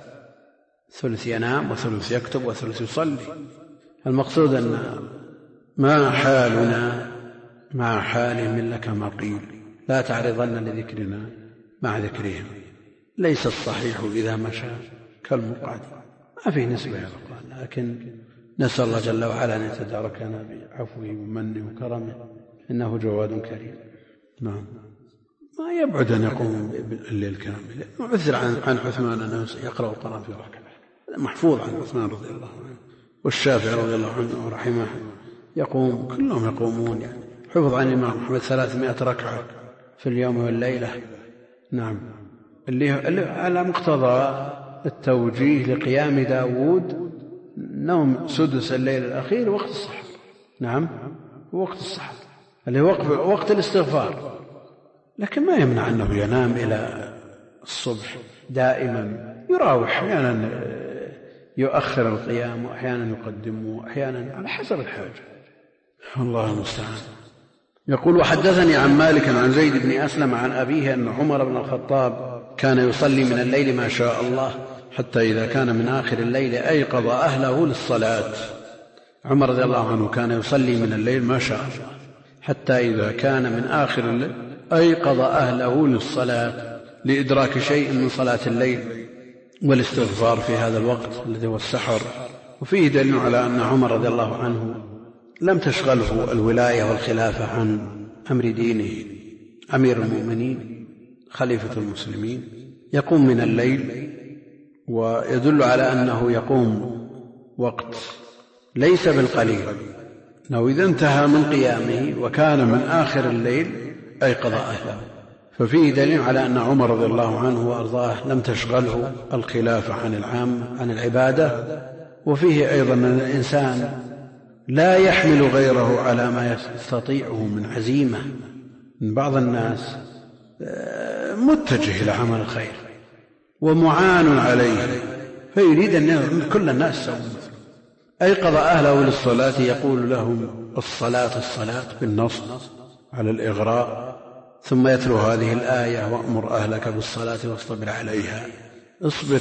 ثلث ينام وثلث يكتب وثلث يصلي. المقصود أن ما حالنا مع حالهم إلا كما قيل: لا تعرضن لذكرنا مع ذكرهم. ليس الصحيح إذا مشى كالمقعد، ما فيه نسبة يا أخوان، لكن نسأل الله جل وعلا أن يتداركنا بعفوه ومنه وكرمه، إنه جواد كريم. نعم، ما يبعد أن يقوم الليل كامل. عثر عن عثمان أنه يقرأ القرآن في ركعة، محفوظ عن عثمان رضي الله عنه، والشافعي رضي الله عنه ورحمه يقوم، كلهم يقومون، يعني حفظ عن الإمام محمد 300 ركعة في اليوم والليلة. نعم، اللي على مقتضى التوجيه لقيام داود نوم سدس الليل الأخير وقت السحر. نعم، وقت السحر اللي هو وقت الاستغفار، لكن ما يمنع أنه ينام إلى الصبح دائما، يراوح، أحيانا يؤخر القيام وأحيانا يقدمه وأحيانا على حسب الحاجة. الله المستعان. يقول: وحدثني عن مالك عن زيد بن أسلم عن أبيه أن عمر بن الخطاب كان يصلي من الليل ما شاء الله، حتى إذا كان من آخر الليل أيقظ أهله للصلاة. عمر رضي الله عنه كان يصلي من الليل ما شاء الله، حتى إذا كان من آخر الليل أيقظ أهله للصلاة، لإدراك شيء من صلاة الليل والاستغفار في هذا الوقت الذي هو السحر. وفيه دليل على أن عمر رضي الله عنه لم تشغله الولاية والخلافة عن أمر دينه. أمير المؤمنين خليفة المسلمين يقوم من الليل، ويدل على أنه يقوم وقت ليس بالقليل، أنه إذا انتهى من قيامه وكان من آخر الليل أيقظ أهله. ففيه دليل على أن عمر رضي الله عنه وأرضاه لم تشغله الخلافة عن العبادة. وفيه أيضا أن الإنسان لا يحمل غيره على ما يستطيعه من عزيمة. من بعض الناس متجه إلى عمل الخير ومعان عليه، فيريد أن كل الناس سووا مثله. أيقظ أهله للصلاة يقول لهم: الصلاة الصلاة، بالنص على الإغراء، ثم يتلو هذه الآية: وأمر أهلك بالصلاة واصطبر عليها. اصبر،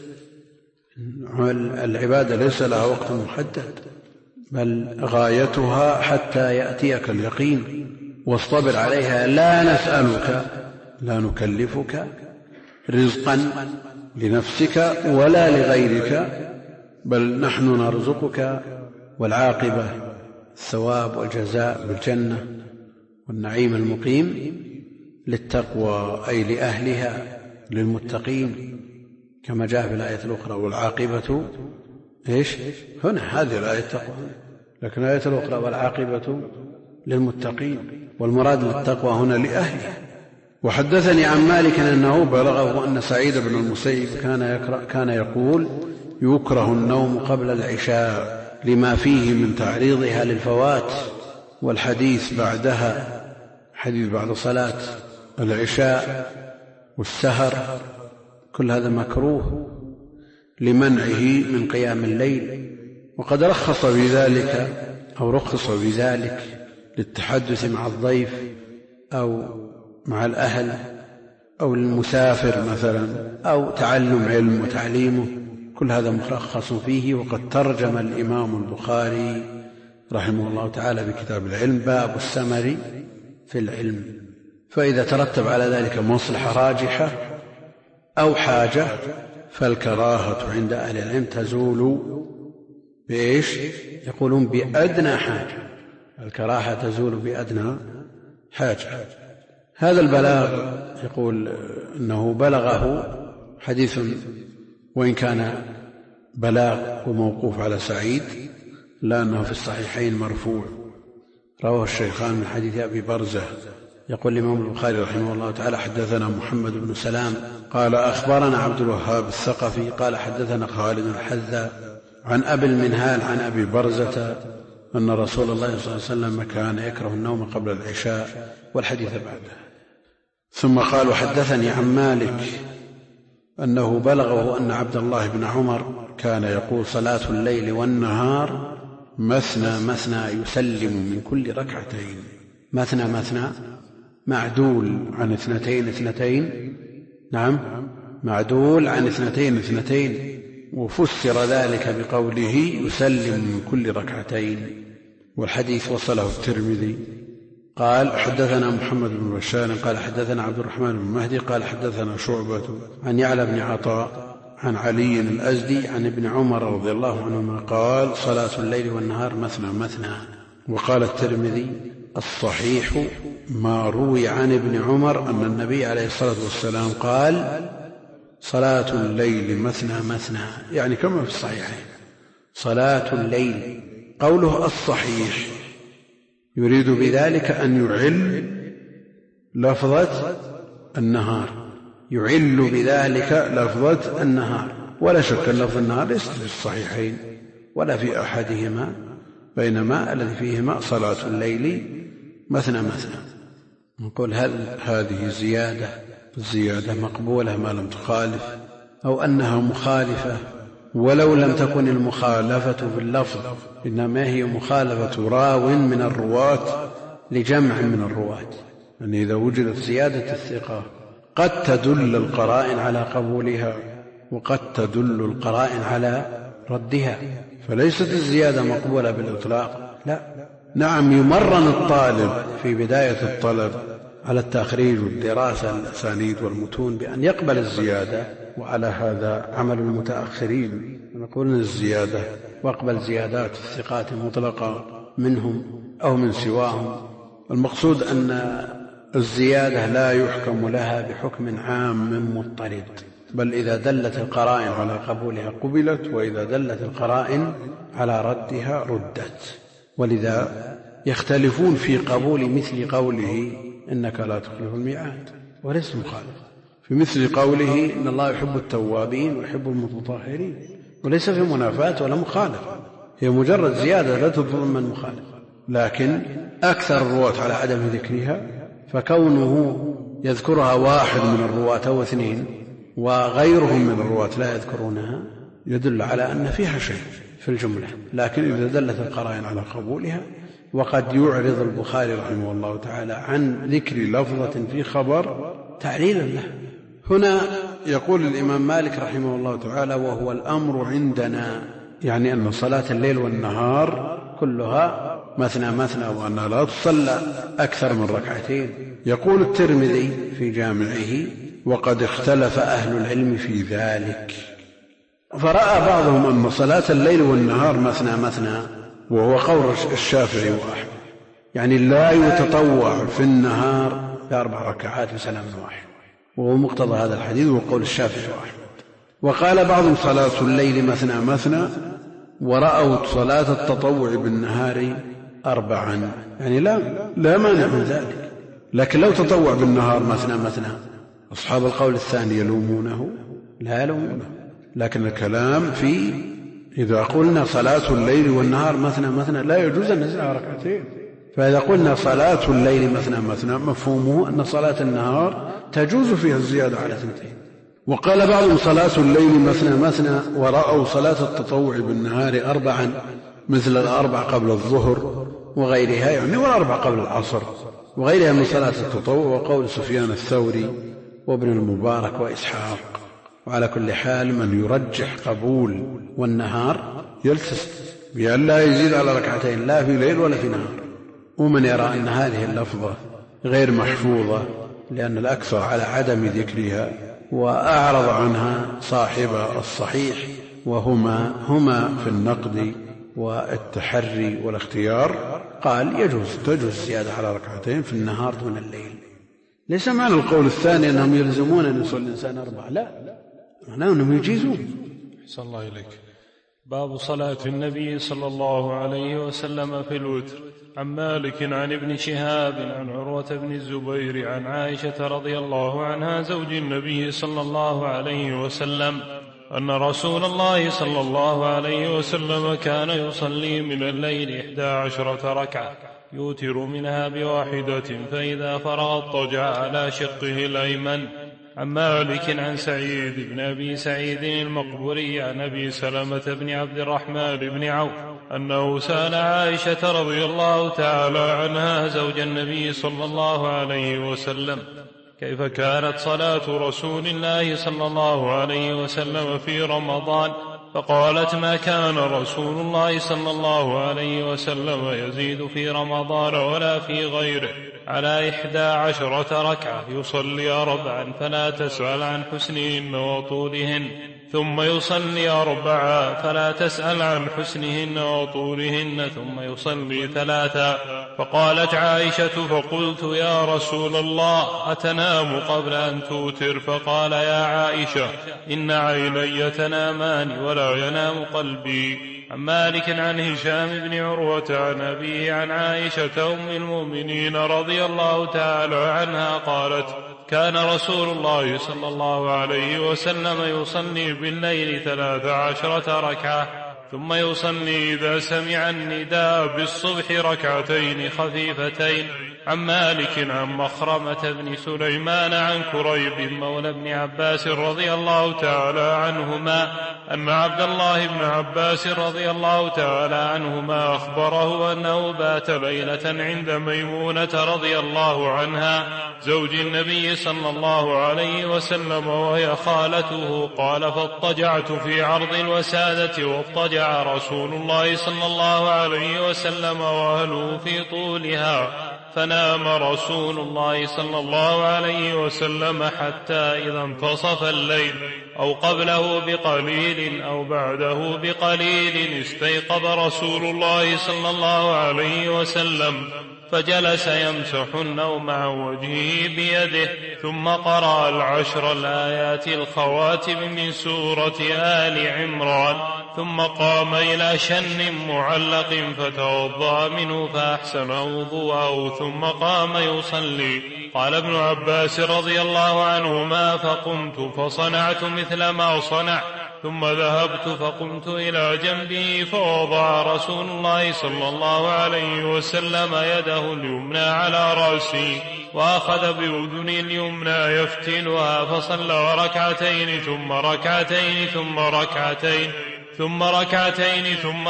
العبادة ليس لها وقت محدد، بل غايتها حتى يأتيك اليقين. واصطبر عليها، لا نسألك، لا نكلفك رزقا لنفسك ولا لغيرك، بل نحن نرزقك، والعاقبة الثواب والجزاء بالجنة والنعيم المقيم للتقوى، أي لأهلها للمتقين، كما جاء في الآية الأخرى: والعاقبة إيش هنا، هذه الآية التقوى، لكن الآية الأخرى: والعاقبة للمتقين، والمراد للتقوى هنا لأهلها. وحدثني عن مالك أنه بلغه أن سعيد بن المسيب كان يقول: يكره النوم قبل العشاء لما فيه من تعريضها للفوات، والحديث بعدها، حديث بعد صلاة العشاء والسهر، كل هذا مكروه لمنعه من قيام الليل. وقد رخص بذلك للتحدث مع الضيف أو مع الأهل أو المسافر مثلا، أو تعلم علم وتعليمه، كل هذا مرخص فيه. وقد ترجم الإمام البخاري رحمه الله تعالى بكتاب العلم باب السمر في العلم. فإذا ترتب على ذلك مصلحة راجحة أو حاجة، فالكراهة عند أهل العلم تزول بإيش؟ يقولون بأدنى حاجة، الكراهة تزول بأدنى حاجة. هذا البلاغ يقول أنه بلغه حديث، وإن كان بلاغ وموقوف على سعيد، لأنه في الصحيحين مرفوع، رواه الشيخان من حديث أبي برزة. يقول الإمام البخاري رحمه الله تعالى: حدثنا محمد بن سلام قال أخبرنا عبد الوهاب الثقفي قال حدثنا خالد الحذاء عن أبي المنهال عن أبي برزة أن رسول الله صلى الله عليه وسلم كان يكره النوم قبل العشاء، والحديث بعده. ثم قال: وحدثني عن مالك أنه بلغه أن عبد الله بن عمر كان يقول: صلاة الليل والنهار مثنى مثنى يسلم من كل ركعتين. مثنى مثنى معدول عن اثنتين اثنتين، نعم، معدول عن اثنتين اثنتين، وفسر ذلك بقوله يسلم من كل ركعتين، والحديث وصله الترمذي. قال: حدثنا محمد بن بشار قال حدثنا عبد الرحمن بن مهدي قال حدثنا شعبة عن يعلى بن عطاء عن علي الأزدي عن ابن عمر رضي الله عنهما قال: صلاة الليل والنهار مثنى مثنى. وقال الترمذي: الصحيح ما روي عن ابن عمر أن النبي عليه الصلاة والسلام قال: صلاة الليل مثنى مثنى، يعني كما في الصحيحين صلاة الليل. قوله الصحيح يريد بذلك أن يعل لفظة النهار، يعل بذلك لفظة النهار، ولا شك أن لفظ النهار ليس في الصحيحين ولا في أحدهما، بينما الذي فيهما صلاة الليل مثنى مثنى. نقول: هل هذه زيادة مقبولة ما لم تخالف، أو أنها مخالفة ولو لم تكن المخالفة في اللفظ، إنما هي مخالفة راو من الرواة لجمع من الرواة؟ يعني إذا وجدت زيادة الثقة قد تدل القرائن على قبولها وقد تدل القرائن على ردها، فليست الزيادة مقبولة بالإطلاق، لا. نعم، يمرن الطالب في بداية الطلب على التخريج والدراسة الأسانيد والمتون بأن يقبل الزيادة، وعلى هذا عمل المتأخرين، نقول الزيادة واقبل زيادات الثقات مطلقة منهم أو من سواهم. المقصود أن الزيادة لا يحكم لها بحكم عام مضطرد، بل إذا دلت القرائن على قبولها قبلت، وإذا دلت القرائن على ردها ردت. ولذا يختلفون في قبول مثل قوله إنك لا تخلف الميعاد، وليس مخالف في مثل قوله إن الله يحب التوابين ويحب المتطهرين، وليس في منافاة ولا مخالفة، هي مجرد زيادة لا تضمن مخالفة. لكن أكثر الرواة على عدم ذكرها، فكونه يذكرها واحد من الرواة أو اثنين وغيرهم من الرواة لا يذكرونها يدل على أن فيها شيء في الجملة. لكن إذا دلت القرائن على قبولها، وقد يعرض البخاري رحمه الله تعالى عن ذكر لفظة في خبر تعليلا له. هنا يقول الإمام مالك رحمه الله تعالى: وهو الأمر عندنا، يعني أن صلاة الليل والنهار كلها مثنى مثنى، وأنها لا تصلى أكثر من ركعتين. يقول الترمذي في جامعه: وقد اختلف أهل العلم في ذلك، فرأى بعضهم أن صلاة الليل والنهار مثنى مثنى، وهو قول الشافعي وأحمد، يعني لا يتطوع في النهار ب4 ركعات بسلام واحد، وهو مقتضى هذا الحديث وقول الشافعي وأحمد. وقال بعضهم صلاة الليل مثنى مثنى، ورأوا صلاة التطوع بالنهار 4، يعني لا مانع من ذلك. لكن لو تطوع بالنهار مثنى مثنى أصحاب القول الثاني يلومونه؟ لا يلومونه. لكن الكلام في إذا قلنا صلاة الليل والنهار مثنى مثنى لا يجوز أن نزيد ركعتين. فإذا قلنا صلاة الليل مثنى مثنى مفهومه أن صلاة النهار تجوز فيها الزيادة على 2. وقال بعضهم صلاة الليل مثنى مثنى، ورأوا صلاة التطوع بالنهار 4 مثل 4 قبل الظهر وغيرها، يعني 4 قبل العصر وغيرها من صلاة التطوع، وقول سفيان الثوري وابن المبارك وإسحاق. وعلى كل حال من يرجح قبول والنهار يلتزم بأن لا يزيد على 2 لا في ليل ولا في نهار. ومن يرى أن هذه اللفظة غير محفوظة لأن الأكثر على عدم ذكرها وأعرض عنها صاحب الصحيح، وهما في النقد والتحري والاختيار، قال تجوز الزيادة على 2 في النهار دون الليل. ليس معنى القول الثاني أنهم يلزمون أن يصلي الإنسان 4، لا، معناه أنهم يجيزون. أحسن الله إليك. باب صلاة النبي صلى الله عليه وسلم في الوتر. عن مالك عن ابن شهاب عن عروة بن الزبير عن عائشة رضي الله عنها زوج النبي صلى الله عليه وسلم أن رسول الله صلى الله عليه وسلم كان يصلي من الليل 11 ركعة يوتر منها ب1، فإذا فرغ اضطجع على شقه الأيمن. عن مالك عن سعيد بن أبي سعيد المقبوري عن أبي سلمة بن عبد الرحمن بن عوف أنه سأل عائشة رضي الله تعالى عنها زوج النبي صلى الله عليه وسلم كيف كانت صلاة رسول الله صلى الله عليه وسلم في رمضان، فقالت ما كان رسول الله صلى الله عليه وسلم يزيد في رمضان ولا في غيره على 11 ركعة يصلي 4 فلا تسأل عن حسنهن وطولهن، ثم يصلي 4 فلا تسأل عن حسنهن وطولهن، ثم يصلي 3. فقالت عائشة فقلت يا رسول الله أتنام قبل أن توتر؟ فقال يا عائشة إن عيني تنامان ولا ينام قلبي. عن مالك عن هشام بن عروة عن أبيه عن عائشة أم المؤمنين رضي الله تعالى عنها قالت كان رسول الله صلى الله عليه وسلم يصلي بالليل 13 ركعة ثم يصلي إذا سمع النداء بالصبح 2 خفيفتين. عن مالك عن مخرمة بن سليمان عن كريب مولى بن عباس رضي الله تعالى عنهما أن عبد الله بن عباس رضي الله تعالى عنهما أخبره أنه بات ليلة عند ميمونة رضي الله عنها زوج النبي صلى الله عليه وسلم وهي خالته. قال فاضطجعت في عرض الوسادة واضطجع رسول الله صلى الله عليه وسلم وأهله في طولها، فنام رسول الله صلى الله عليه وسلم حتى إذا انتصف الليل أو قبله بقليل أو بعده بقليل استيقظ رسول الله صلى الله عليه وسلم فجلس يمسح النوم عن وجهه بيده، ثم قرأ 10 الآيات الخواتم من سورة آل عمران، ثم قام إلى شن معلق فتوضأ منه فأحسن وضوءه ثم قام يصلي. قال ابن عباس رضي الله عنهما فقمت فصنعت مثل ما صنع، ثم ذهبت فقمت إلى جنبه فوضع رسول الله صلى الله عليه وسلم يده اليمنى على رأسي وأخذ بأذني اليمنى يفتنها فصلى 2 ثم 2 ثم 2 ثم 2 ثم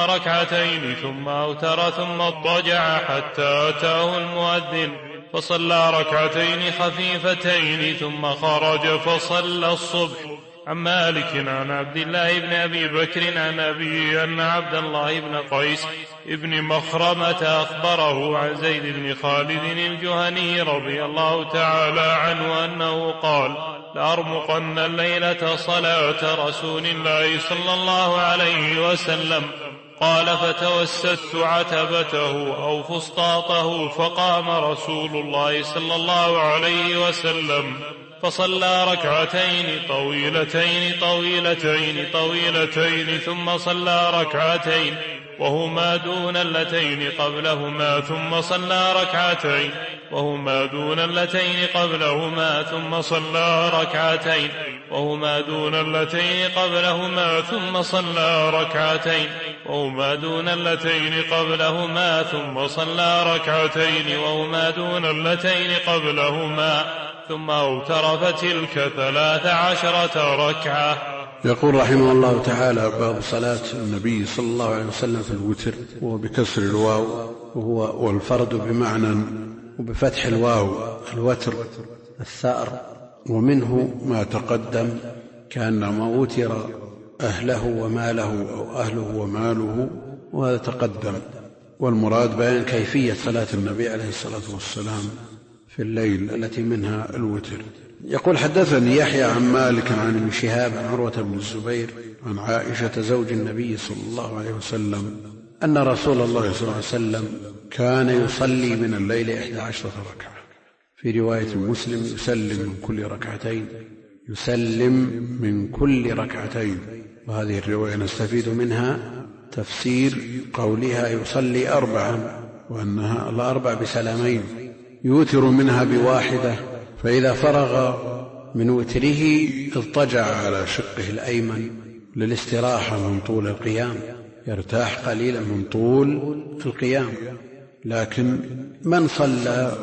2 ثم أوتر ثم اضطجع حتى أتاه المؤذن فصلى 2 خفيفتين ثم خرج فصلى الصبح. عن مالك عن عبد الله بن أبي بكر عن أبيه أن عبد الله بن قيس ابن مخرمة أخبره عن زيد بن خالد الجهني رضي الله تعالى عنه أنه قال لأرمقن الليلة صلاة رسول الله صلى الله عليه وسلم. قال فتوسدت عتبته أو فسطاطه فقام رسول الله صلى الله عليه وسلم فصلى 2 طويلتين طويلتين طويلتين ثم صلى 2 وهما دون اللتين قبلهما ثم صلى 2 وهما دون اللتين قبلهما ثم صلى 2 وهما دون اللتين قبلهما ثم صلى 2 وهما دون اللتين قبلهما ثم صلى 2 وهما دون اللتين قبلهما ثم أوتر فتلك 13 ركعة. يقول رحمه الله تعالى باب صلاة النبي صلى الله عليه وسلم في الوتر، وهو بكسر الواو وهو والفرد بمعنى وبفتح الواو الوتر الثأر، ومنه ما تقدم كأنما وتر أهله وماله أو أهله وماله، وهذا تقدم. والمراد بيان كيفية صلاة النبي عليه الصلاة والسلام في الليل التي منها الوتر. يقول حدثني يحيى عن مالك عن ابن شهاب عن عروة بن الزبير عن عائشة زوج النبي صلى الله عليه وسلم أن رسول الله صلى الله عليه وسلم كان يصلي من الليل 11 ركعة. في رواية مسلم يسلم من كل 2 يسلم من كل 2. وهذه الرواية نستفيد منها تفسير قولها يصلي 4، وأنها الأربع بسلامين يوتر منها ب1، فإذا فرغ من وتره اضطجع على شقه الأيمن للاستراحة من طول القيام، يرتاح قليلا من طول القيام. لكن من صلى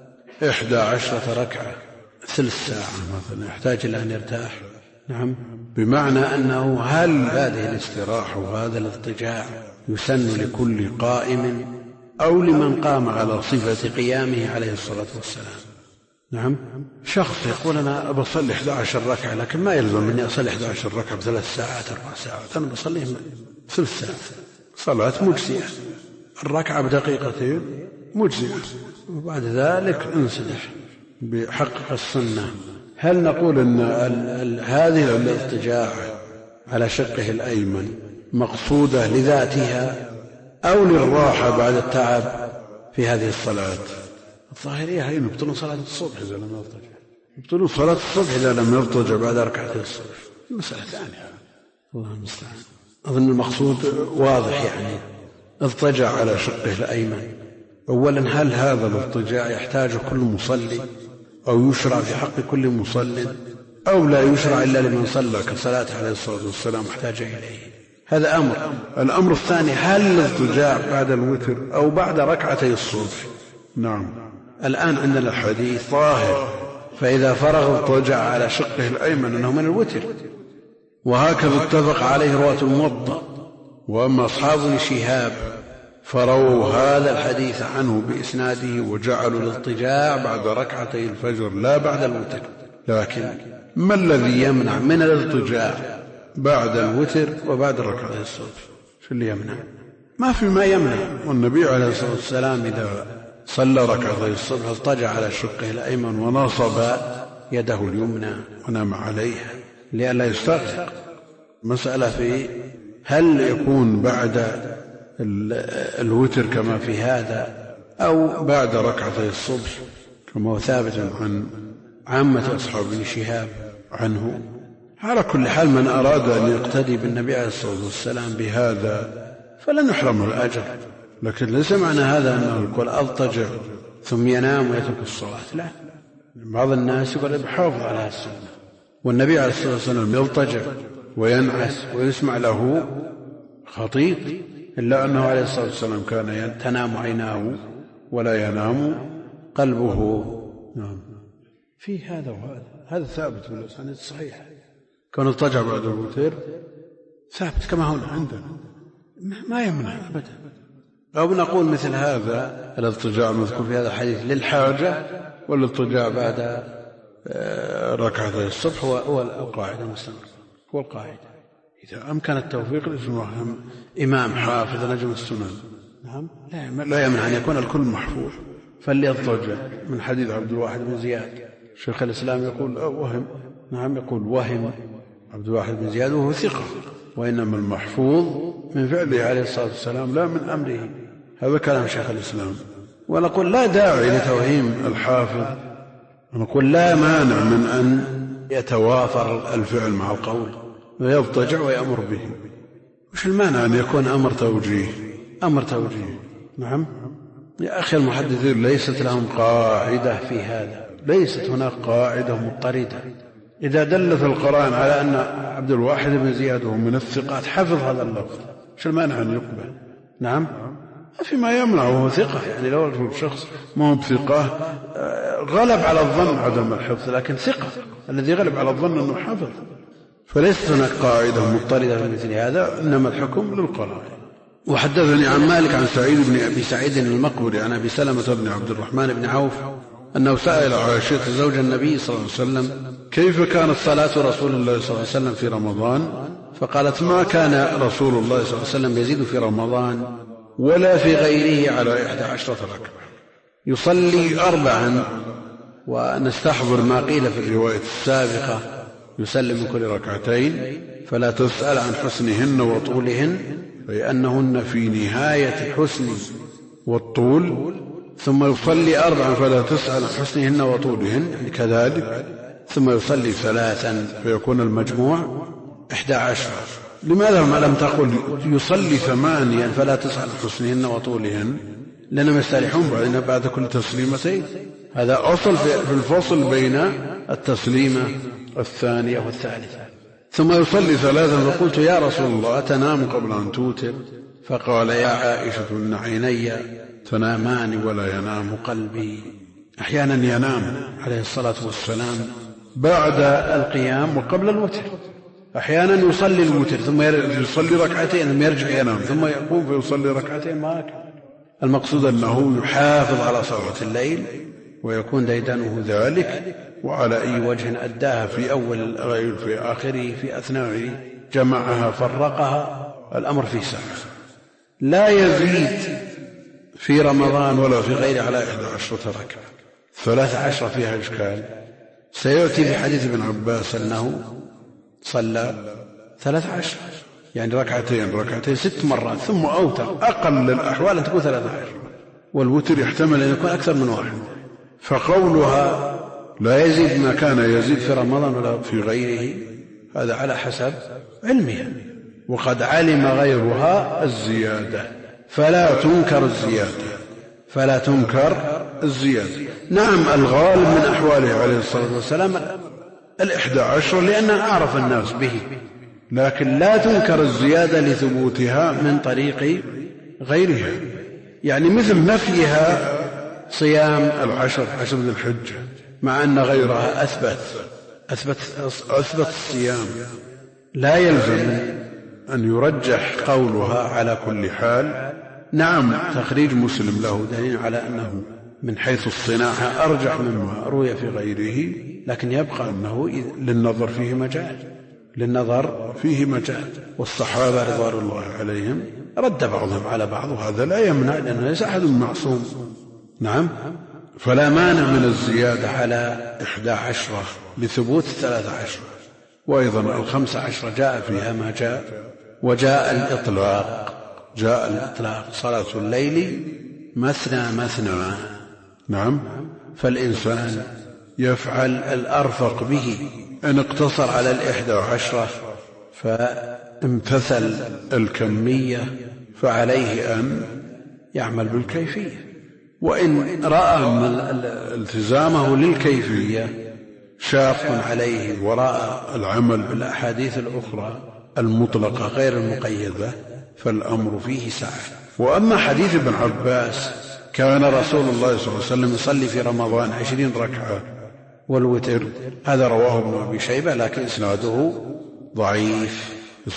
11 ركعة ثلث ساعة مثلا يحتاج إلى أن يرتاح. نعم، بمعنى أنه هل هذه الاستراحة وهذا الاضطجاع يسن لكل قائم أو لمن قام على صفة قيامه عليه الصلاة والسلام؟ نعم، شخص يقول أنا بصلي 11 ركعة لكن ما يلزم أني أصلي 11 ركعة ب3 ساعات 4 ساعات، أنا بصليهم 3 ساعات، صلاة مجزئة، الركعة بدقيقتين مجزئة، وبعد ذلك انسدح بحقق السنة. هل نقول أن هذه الاضطجاع على شقه الأيمن مقصودة لذاتها أو للراحة بعد التعب في هذه الصلاة؟ الظاهرية هي يبطلون صلاة الصبح إذا لم يضطجع، يبطلون صلاة الصبح إذا لم يضطجع بعد ركعتي الصبح، مسألة ثانية، الله المستعان. أظن المقصود واضح، يعني اضطجع على شقه الأيمن. أولا، هل هذا الاضطجاع يحتاج كل مصلي أو يشرع في حق كل مصلي أو لا يشرع إلا لمن صلى كصلاة عليه الصلاة والسلام احتاج إليه؟ هذا أمر. الأمر الثاني، هل الاضطجاع بعد الوتر أو بعد ركعتي الصبح؟ نعم، الآن عندنا الحديث ظاهر، فإذا فرغ اضطجع على شقه الأيمن أنه من الوتر، وهكذا اتفق عليه رواة الموطأ. وأما أصحاب ابن شهاب فرووا هذا الحديث عنه بإسناده وجعلوا الاضطجاع بعد ركعتي الفجر لا بعد الوتر. لكن ما الذي يمنع من الاضطجاع بعد الوتر وبعد ركعتي الصبح؟ شو اللي يمنع؟ ما في ما يمنع. والنبي عليه الصلاة والسلام إذا صلى ركعتي الصبح اضطجع على شقه الأيمن ونصب يده اليمنى ونام عليها لئلا يستغرق. مسألة في هل يكون بعد الوتر كما في هذا أو بعد ركعتي الصبح كما هو ثابت عن عامة أصحاب ابن شهاب عنه. على كل حال، من أراد أن يقتدي بالنبي عليه الصلاة والسلام بهذا فلن يحرم الأجر، لكن ليس معنى هذا أنه يقول أضطجع ثم ينام ويترك الصلاة، لا. بعض الناس يقول يحافظ على السنة، والنبي عليه الصلاة والسلام يضطجع وينعس ويسمع له خطيط، إلا أنه عليه الصلاة والسلام كان تنام عيناه ولا ينام قلبه. نعم، في هذا وهذا، هذا ثابت بالأسانيد الصحيحة. كان اضطجع بعد الوتر ثابت كما هنا عندنا، ما يمنع أبدا. أو نقول مثل هذا الاضطجاع المذكور في هذا الحديث للحاجة، والاضطجاع بعد ركعتي الصبح هو القاعدة المستمر، هو القاعدة. إذا أمكن التوفيق لاسمه إمام حافظ نجم السنن، نعم، لا يمنع أن يكون الكل محفوظ. فليضطجع من حديث عبد الواحد بن زياد. شيخ الإسلام يقول وهم، نعم، يقول وهم عبد الواحد بن زياد وهو ثقة، وإنما المحفوظ من فعله عليه الصلاة والسلام لا من أمره. هذا كلام شيخ الإسلام. ونقول لا داعي لتوهيم الحافظ، ونقول لا مانع من أن يتوافر الفعل مع القول ويضطجع ويأمر به. وش المانع أن يكون أمر توجيه؟ أمر توجيه، نعم. يا أخي المحدثين ليست لهم قاعدة في هذا، ليست هناك قاعدة مضطردة. إذا دلت القرآن على أن عبد الواحد بن زياد وهو من الثقات حفظ هذا اللفظ، وش المانع أن يقبل؟ نعم، فيما يمنع وهو ثقة. يعني لو الشخص ما هو بثقة غلب على الظن عدم الحفظ، لكن ثقة الذي غلب على الظن أنه حفظ. فليست هناك قاعدة مضطردة في مثل هذا، إنما الحكم للقرائن. وحدثني عن مالك عن سعيد بن أبي سعيد المقبري عن أبي سلمة بن عبد الرحمن بن عوف أنه سأل عائشة زوج النبي صلى الله عليه وسلم كيف كانت صلاة رسول الله صلى الله عليه وسلم في رمضان؟ فقالت ما كان رسول الله صلى الله عليه وسلم يزيد في رمضان ولا في غيره على 11 ركعة، يصلي 4. ونستحضر ما قيل في الرواية السابقة يسلم من كل ركعتين، فلا تسأل عن حسنهن وطولهن، لأنهن في نهاية حسن والطول، ثم يصلي 4 فلا تسأل عن حسنهن وطولهن كذلك، ثم يصلي 3 فيكون المجموع 11. لماذا ما لم تقل يصلي 8 فلا تسأل عن حسنهن وطولهن؟ لأنهم يستريحون بعد كل تسليمتين. هذا أصل في الفصل بين التسليمة الثانية والثالثة. ثم يصلي 3. فقلت يا رسول الله أتنام قبل أن توتر؟ فقال يا عائشة إن عيني تنامان ولا ينام قلبي. أحيانا ينام عليه الصلاة والسلام بعد القيام وقبل الوتر، أحيانا يصلي الوتر ثم يصلي ركعتين ثم يرجع ينام ثم يقوم فيصلي ركعتين. ما كان المقصود أنه يحافظ على صلاة الليل ويكون ديدنه ذلك، وعلى أي وجه أداها في أول الليل في آخره في أثناء جمعها فرقها، الأمر في سعة. لا يزيد في رمضان ولا في غيره على 11 ركعة. 13 فيها إشكال، سيأتي في حديث ابن عباس أنه صلى 13 يعني ركعتين 6 مرات ثم أوتر. أقل الأحوال أن تكون 13، والوتر يحتمل أن يكون أكثر من واحد. فقولها لا يزيد ما كان يزيد في رمضان ولا في غيره هذا على حسب علمها، وقد علم غيرها الزيادة فلا تنكر الزيادة. نعم الغالب من أحواله عليه الصلاة والسلام 11 لأنه أعرف الناس به، لكن لا تنكر الزيادة لثبوتها من طريق غيرها، يعني مثل نفيها صيام 10 ذي الحجة مع أن غيرها أثبت الصيام. لا يلزم أن يرجح قولها على كل حال. نعم تخريج مسلم له دليل على أنه من حيث الصناعة أرجح مما روي في غيره، لكن يبقى أنه للنظر فيه مجال. والصحابة رضوان الله عليهم رد بعضهم على بعض، وهذا لا يمنع لأنه ليس أحد معصوم. نعم فلا مانع من الزيادة على 11 لثبوت 13. وأيضا 15 جاء فيها ما جاء، وجاء الإطلاق صلاة الليل مثنى. نعم فالإنسان يفعل الأرفق به. إن اقتصر على 11 فامتثل الكمية فعليه أن يعمل بالكيفية، وإن رأى التزامه للكيفية شاق عليه وراء العمل بالأحاديث الأخرى المطلقة غير المقيدة فالأمر فيه سعة. وأما حديث ابن عباس كان رسول الله صلى الله عليه وسلم يصلي في رمضان 20 ركعة والوتر، هذا رواه ابن أبي شيبة لكن إسناده ضعيف.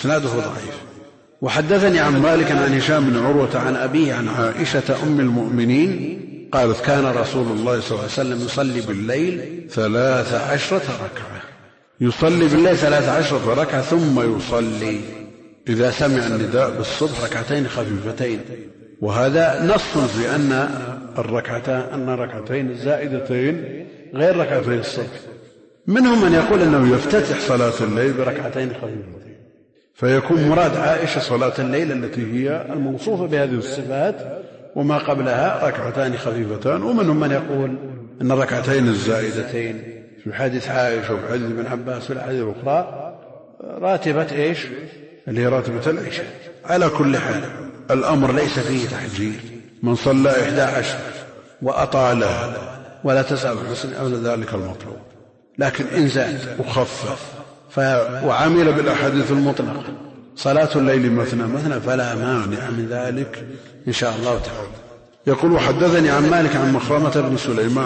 وحدثني عن مالك عن هشام بن عروة عن أبيه عن عائشة أم المؤمنين قالت كان رسول الله صلى الله عليه وسلم يصلي بالليل 13 ركعة، يصلي بالليل 13 ركعة ثم يصلي إذا سمع النداء بالصبح ركعتين خفيفتين. وهذا نص في أن الركعتين الزائدتين غير ركعتين الصبح. منهم من يقول أنه يفتتح صلاة الليل بركعتين خفيفتين، فيكون مراد عائشة صلاة الليل التي هي الموصوفة بهذه الصفات وما قبلها ركعتان خفيفتان. ومنهم من يقول أن الركعتين الزائدتين في حديث عائشة وفي حديث ابن عباس في الحديث الأخرى راتبة اللي هي راتبة العشاء. على كل حال الأمر ليس فيه تحجير، من صلى 11 وأطالها ولا تسأل حسن أو ذلك المطلوب، لكن إن زاد وخفف وعمل بالأحاديث المطلقة صلاة الليل مثنى فلا مانع من ذلك إن شاء الله تعالى. يقول وحدثني عن مالك عن مخرمة بن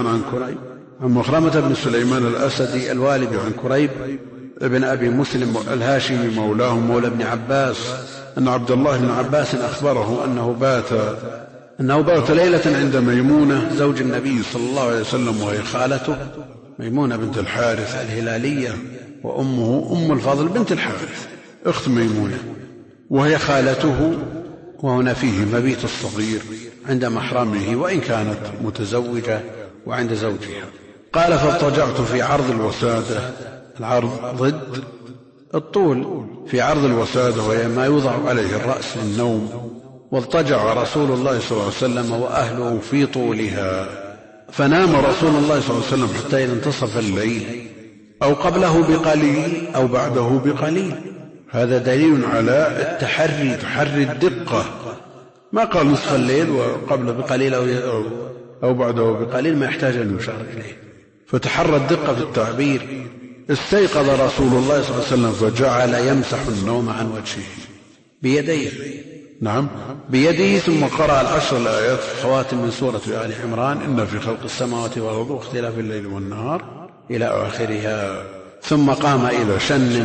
سليمان الأسدي الوالبي عن كريب ابن أبي مسلم الهاشمي مولاه مولى ابن عباس أن عبد الله بن عباس أخبره أنه بات ليلة عند ميمونة زوج النبي صلى الله عليه وسلم، وهي خالته ميمونة بنت الحارث الهلالية، وأمه أم الفضل بنت الحارث أخت ميمونة، وهي خالته. وهنا فيه مبيت الصغير عند محرمه وإن كانت متزوجة وعند زوجها. قال فاضطجعت في عرض الوسادة، العرض ضد الطول، في عرض الوسادة وهي ما يوضع عليه الرأس للنوم، واضطجع رسول الله صلى الله عليه وسلم وأهله في طولها، فنام رسول الله صلى الله عليه وسلم حتى إذا انتصف الليل أو قبله بقليل أو بعده بقليل. هذا دليل على تحري الدقة، ما قال نصف الليل وقبله بقليل أو بعده بقليل، ما يحتاج أن يشار إليه، فتحرى الدقة في التعبير استيقظ رسول الله صلى الله عليه وسلم فجعل يمسح النوم عن وجهه بيديه، نعم بيده، ثم قرأ العشر الآيات الخواتم من سورة آل عمران: إن في خلق السماوات والأرض واختلاف الليل والنهار إلى آخرها. ثم قام إلى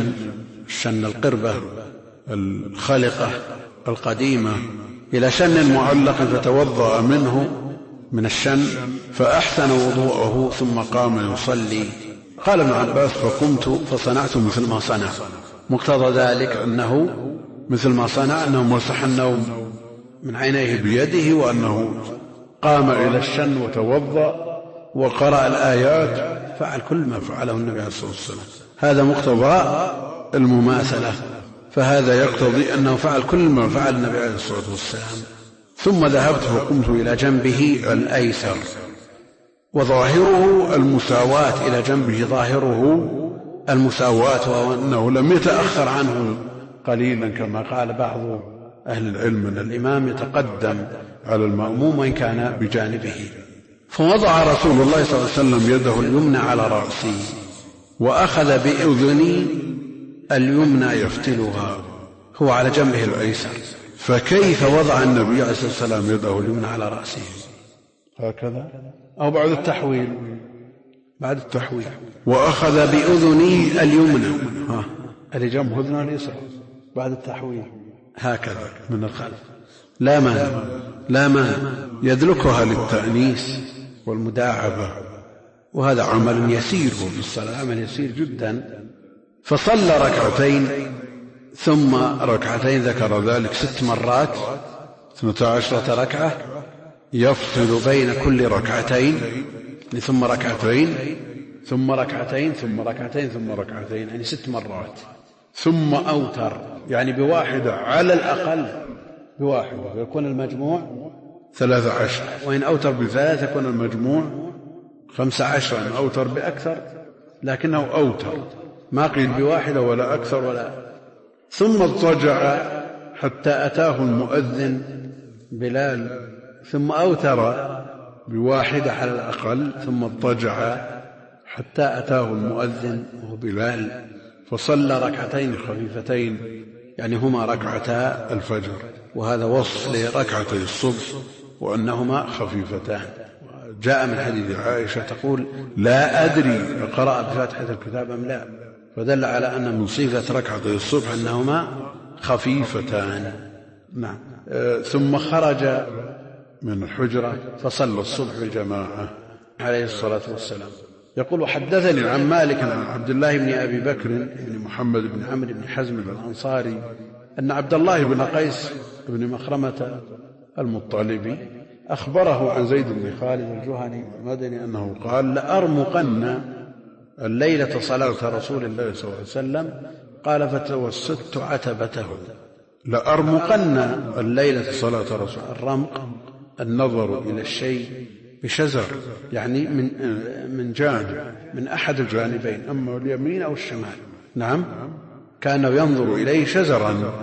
شن القربة الخلقة القديمة إلى شن معلق فتوضأ منه من الشن فأحسن وضوءه ثم قام يصلي. قال ابن عباس: فقمت فصنعت مثل ما صنع. مقتضى ذلك أنه مثل ما صنع أنه مسح النوم من عينيه بيده، وأنه قام إلى الشن وتوضأ وقرأ الآيات، فعل كل ما فعله النبي عليه الصلاة والسلام. هذا مقتضى المماثلة، فهذا يقتضي أنه فعل كل ما فعل النبي عليه الصلاة والسلام. ثم ذهبت فقمت إلى جنبه الأيسر، وظاهره المساواة، إلى جنبه ظاهره المساواة، وأنه لم يتأخر عنه قليلا كما قال بعض أهل العلم أن الإمام يتقدم على المأموم وإن كان بجانبه. فوضع رسول الله صلى الله عليه وسلم يده اليمنى على رأسه وأخذ بأذني اليمنى يفتلها، هو على جنبه الأيسر. فكيف وضع النبي عليه الصلاة والسلام يده اليمنى على رأسه؟ هكذا أو بعد التحويل؟ بعد التحويل. وأخذ بأذني اليمنى، اللي جنبه أذنه اليسرى بعد التحويل، هكذا من الخلف، لا مانع يدلكها للتأنيس والمداعبة، وهذا عمل يسير في الصلاة، عمل يسير جدا. فصلى ركعتين ثم ركعتين، ذكر ذلك 6 مرات، 12 ركعة، يفصل بين كل ركعتين، ثم ركعتين ثم ركعتين ثم ركعتين ثم ركعتين، يعني 6 مرات. ثم أوتر، يعني بواحدة على الأقل، بواحدة يكون المجموع 13، وإن أوتر ب3 يكون المجموع 15، إن أوتر بأكثر لكنه أوتر، ما قيل بواحدة ولا أكثر ولا. ثم اضطجع حتى أتاه المؤذن بلال، ثم أوتر بواحدة على الأقل، ثم اضطجع حتى أتاه المؤذن وهو بلال، فصلى ركعتين خفيفتين، يعني هما ركعتا الفجر، وهذا وصف لركعتي الصبح وأنهما خفيفتان. جاء من حديث عائشة تقول: لا أدري قرأ بفاتحة الكتاب أم لا، فدل على أن من صفة ركعتي الصبح أنهما خفيفتان. نعم. ثم خرج من الحجرة فصلى الصبح بالجماعة عليه الصلاة والسلام. يقول: حدثني عن مالك عن عبد الله بن أبي بكر بن محمد بن عمرو بن حزم الأنصاري أن عبد الله بن قيس بن مخرمة المطلبي أخبره عن زيد بن خالد الجهني المدني أنه قال: لأرمقن الليلة صلاة رسول الله صلى الله عليه وسلم، قال: فتوسدت عتبته. لأرمقن الليلة صلاة رسول. الرمق النظر إلى الشيء بشزر، يعني من جانب، من أحد الجانبين، أما اليمين أو الشمال. نعم، كانه ينظر إليه شزرا.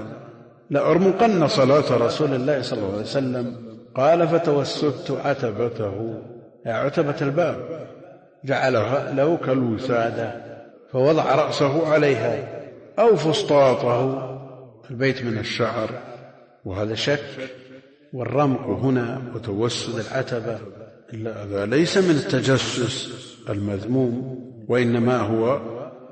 لأرمقن صلاة رسول الله صلى الله عليه وسلم، قال: فتوسدت عتبته، عتبة الباب، جعلها له كالوسادة، فوضع رأسه عليها، أو فسطاطه، البيت من الشعر، وهذا شك. والرمق هنا وتوسد العتبة هذا ليس من التجسس المذموم، وإنما هو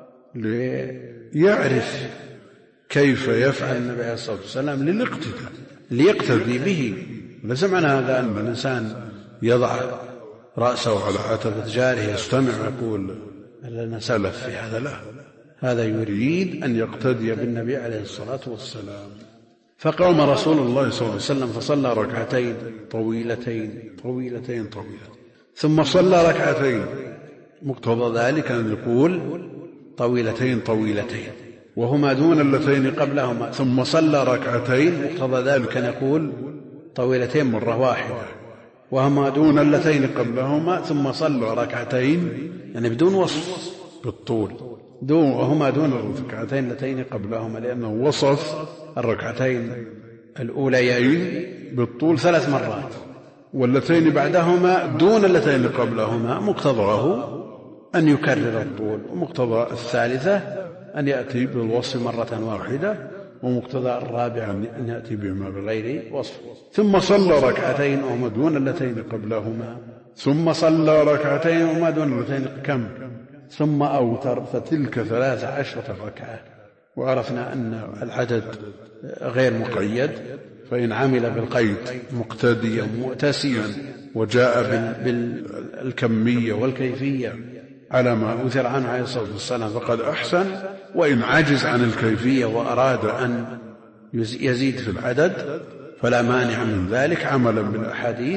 ليعرف كيف يفعل النبي عليه الصلاة والسلام ليقتدي به. ليس معنى هذا أن الإنسان يضع رأسه على عتبة جاره يستمع ويقول لنا سلف في هذا، لا، هذا يريد أن يقتدي بالنبي عليه الصلاة والسلام. فقام رسول الله صلى الله عليه وسلم فصلى ركعتين طويلتين طويلتين طويلتين، ثم صلى ركعتين، مقتضى ذلك أن يقول طويلتين طويلتين، وهما دون اللتين قبلهما، ثم صلى ركعتين، مقتضى ذلك أن يقول طويلتين مرة واحدة، وهما دون اللتين قبلهما، ثم صلى ركعتين، يعني بدون وصف بالطول، وهما دون الركعتين اللتين قبلهما، لأنه وصف الركعتين الأوليين بالطول 3 مرات، واللتين بعدهما دون اللتين قبلهما، مقتضاه أن يكرر الطول. ومقتضى الثالثة أن يأتي بالوصف مرة واحدة، ومقتضى الرابعة أن يأتي بما بغير وصف. ثم صلى ركعتين وما دون اللتين قبلهما. ثم صلى ركعتين وما دون اللتين كم؟ ثم أوتر، فتلك 13 ركعة. وعرفنا أن العدد غير مقيد، فإن عمل بالقيد مقتديا مؤتسيا وجاء بالكمية والكيفية على ما أثر عنه عليه الصلاة والسلام فقد أحسن. وإن عجز عن الكيفية وأراد أن يزيد في العدد فلا مانع من ذلك عملا بالأحاديث